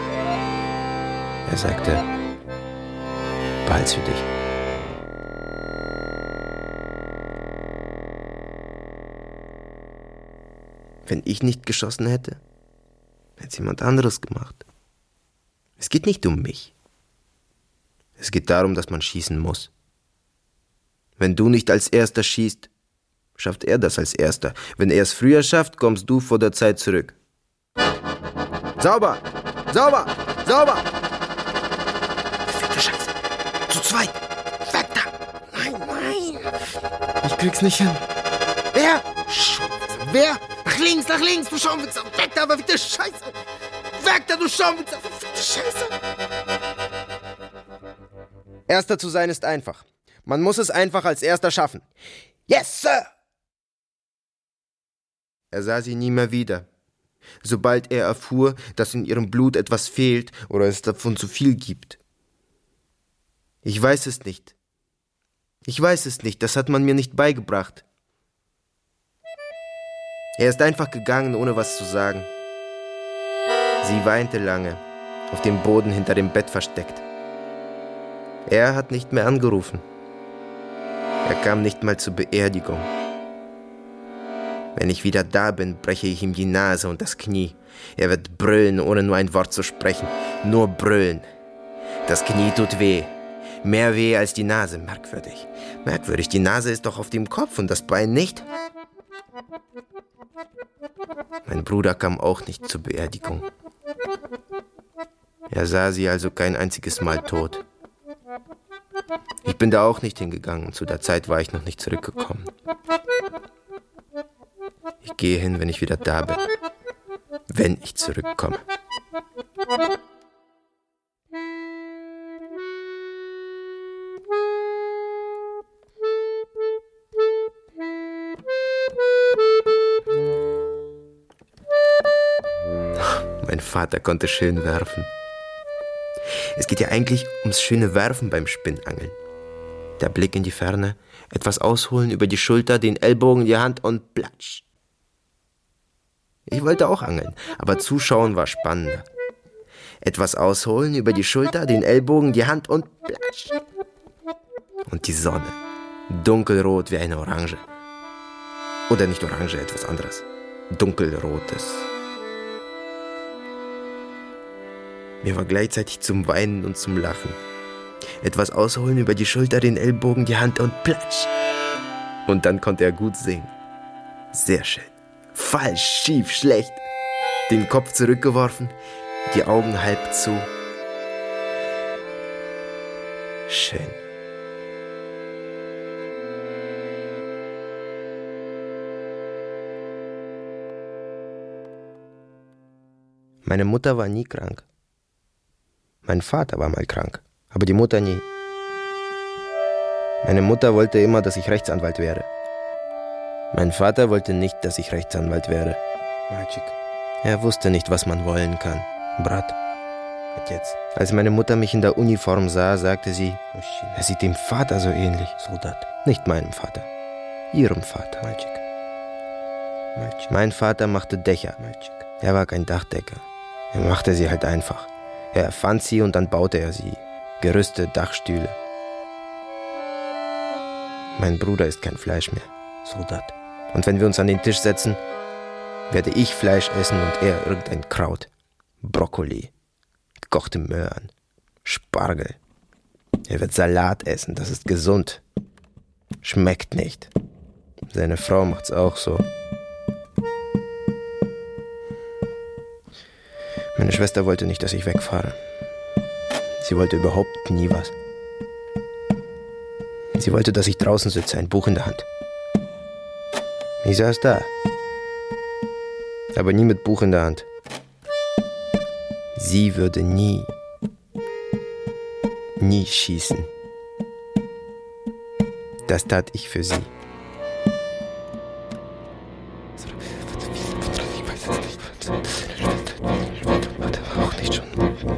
Er sagte, behalt's für dich. Wenn ich nicht geschossen hätte, hätte es jemand anderes gemacht. Es geht nicht um mich. Es geht darum, dass man schießen muss. Wenn du nicht als Erster schießt, schafft er das als Erster. Wenn er es früher schafft, kommst du vor der Zeit zurück. Sauber! Sauber! Sauber! Verfickte Scheiße! Zu zweit! Weg da! Nein, nein! Ich krieg's nicht hin. Wer? Wer? Nach links, nach links, du Schaumwichser! Weg da, verfickte Scheiße! Weg da, du Schaumwichser! Verfickte Scheiße! Erster zu sein ist einfach. Man muss es einfach als Erster schaffen. Yes, Sir! Er sah sie nie mehr wieder. Sobald er erfuhr, dass in ihrem Blut etwas fehlt oder es davon zu viel gibt. Ich weiß es nicht. Ich weiß es nicht, das hat man mir nicht beigebracht. Er ist einfach gegangen, ohne was zu sagen. Sie weinte lange, auf dem Boden hinter dem Bett versteckt. Er hat nicht mehr angerufen. Er kam nicht mal zur Beerdigung. Wenn ich wieder da bin, breche ich ihm die Nase und das Knie. Er wird brüllen, ohne nur ein Wort zu sprechen. Nur brüllen. Das Knie tut weh. Mehr weh als die Nase. Merkwürdig. Merkwürdig. Die Nase ist doch auf dem Kopf und das Bein nicht. Mein Bruder kam auch nicht zur Beerdigung. Er sah sie also kein einziges Mal tot. Ich bin da auch nicht hingegangen. Zu der Zeit war ich noch nicht zurückgekommen. Ich gehe hin, wenn ich wieder da bin. Wenn ich zurückkomme. Mein Vater konnte schön werfen. Es geht ja eigentlich ums schöne Werfen beim Spinnangeln. Der Blick in die Ferne, etwas ausholen über die Schulter, den Ellbogen in die Hand und platsch. Ich wollte auch angeln, aber zuschauen war spannender. Etwas ausholen über die Schulter, den Ellbogen in die Hand und platsch. Und die Sonne, dunkelrot wie eine Orange. Oder nicht Orange, etwas anderes. Dunkelrotes. Mir war gleichzeitig zum Weinen und zum Lachen. Etwas ausholen über die Schulter, den Ellbogen, die Hand und platsch. Und dann konnte er gut singen. Sehr schön. Falsch, schief, schlecht. Den Kopf zurückgeworfen, die Augen halb zu. Schön. Meine Mutter war nie krank. Mein Vater war mal krank, aber die Mutter nie. Meine Mutter wollte immer, dass ich Rechtsanwalt wäre. Mein Vater wollte nicht, dass ich Rechtsanwalt wäre. Magic. Er wusste nicht, was man wollen kann. Brat. Und jetzt? Als meine Mutter mich in der Uniform sah, sagte sie, er sieht dem Vater so ähnlich. Soldat. Nicht meinem Vater. Ihrem Vater. Magic. Magic. Mein Vater machte Dächer. Magic. Er war kein Dachdecker. Er machte sie halt einfach. Er erfand sie und dann baute er sie. Gerüste, Dachstühle. Mein Bruder isst kein Fleisch mehr. Soldat. Und wenn wir uns an den Tisch setzen, werde ich Fleisch essen und er irgendein Kraut. Brokkoli, gekochte Möhren, Spargel. Er wird Salat essen, das ist gesund. Schmeckt nicht. Seine Frau macht's auch so. Meine Schwester wollte nicht, dass ich wegfahre. Sie wollte überhaupt nie was. Sie wollte, dass ich draußen sitze, ein Buch in der Hand. Ich saß da, aber nie mit Buch in der Hand. Sie würde nie, nie schießen. Das tat ich für sie. Auch nicht schon.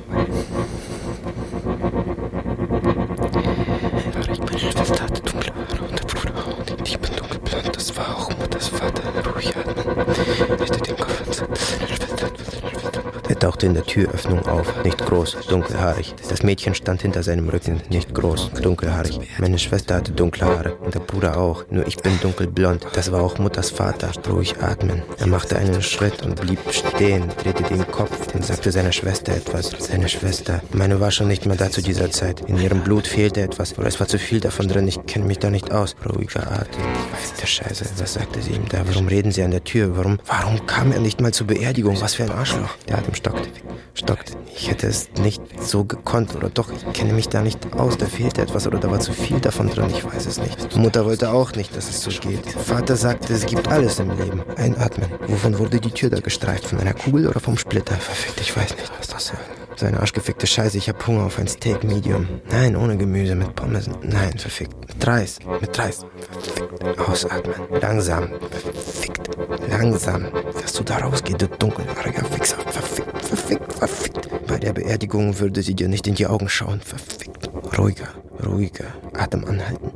Meine Schwester hatte dunkle Haare und der Bruder auch. Und ich bin dunkelblond. Das war auch Mutters Vater. Ruhig atmen. Hätte den Kopf ins... Er tauchte in der Türöffnung auf. Nicht groß, dunkelhaarig. Das Mädchen stand hinter seinem Rücken. Nicht groß, dunkelhaarig. Meine Schwester hatte dunkle Haare und der Bruder auch. Nur ich bin dunkelblond. Das war auch Mutters Vater. Ruhig atmen. Er machte einen Schritt und blieb stehen, drehte den Kopf und sagte seiner Schwester etwas. Seine Schwester. Meine war schon nicht mehr da zu dieser Zeit. In ihrem Blut fehlte etwas. Oder es war zu viel davon drin. Ich kenne mich da nicht aus. Ruhiger Atem. Verfickte Scheiße. Was sagte sie ihm da? Warum reden sie an der Tür? Warum? Warum kam er nicht mal zur Beerdigung? Was für ein Arschloch. Der Atem stockte. Stockte. Ich hätte es nicht so gekonnt. Oder doch, ich kenne mich da nicht aus. Da fehlte etwas oder da war zu viel davon drin. Ich weiß es nicht. Mutter wollte auch nicht, dass es so geht. Vater sagte, es gibt alles im Leben. Einatmen. Wovon wurde die Tür da gestreift? Von einer Kugel oder vom Splitter? Verfickt, ich weiß nicht, was das soll. So eine arschgefickte Scheiße, ich hab Hunger auf ein Steak Medium. Nein, ohne Gemüse, mit Pommes. Nein, verfickt. Mit Reis, mit Reis. Verfickt. Ausatmen. Langsam. Verfickt. Langsam. Dass du da rausgehst, du dunkelhaariger Wichser. Verfickt, verfickt, verfickt. Bei der Beerdigung würde sie dir nicht in die Augen schauen. Verfickt. Ruhiger, ruhiger. Atem anhalten.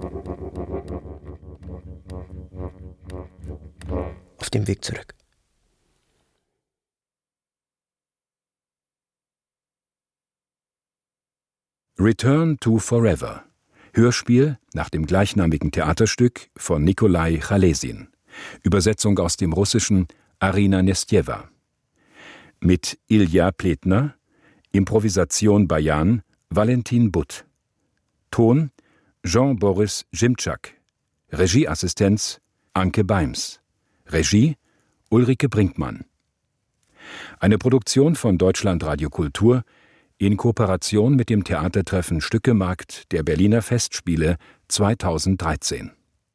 Auf dem Weg zurück. Return to Forever. Hörspiel nach dem gleichnamigen Theaterstück von Nikolai Chalesin. Übersetzung aus dem Russischen Arina Nestjewa. Mit Ilja Pletner, Improvisation Bajan, Valentin Butt. Ton Jean-Boris Jimczak. Regieassistenz Anke Beims. Regie Ulrike Brinkmann. Eine Produktion von Deutschlandradio Kultur in Kooperation mit dem Theatertreffen Stückemarkt der Berliner Festspiele zweitausenddreizehn.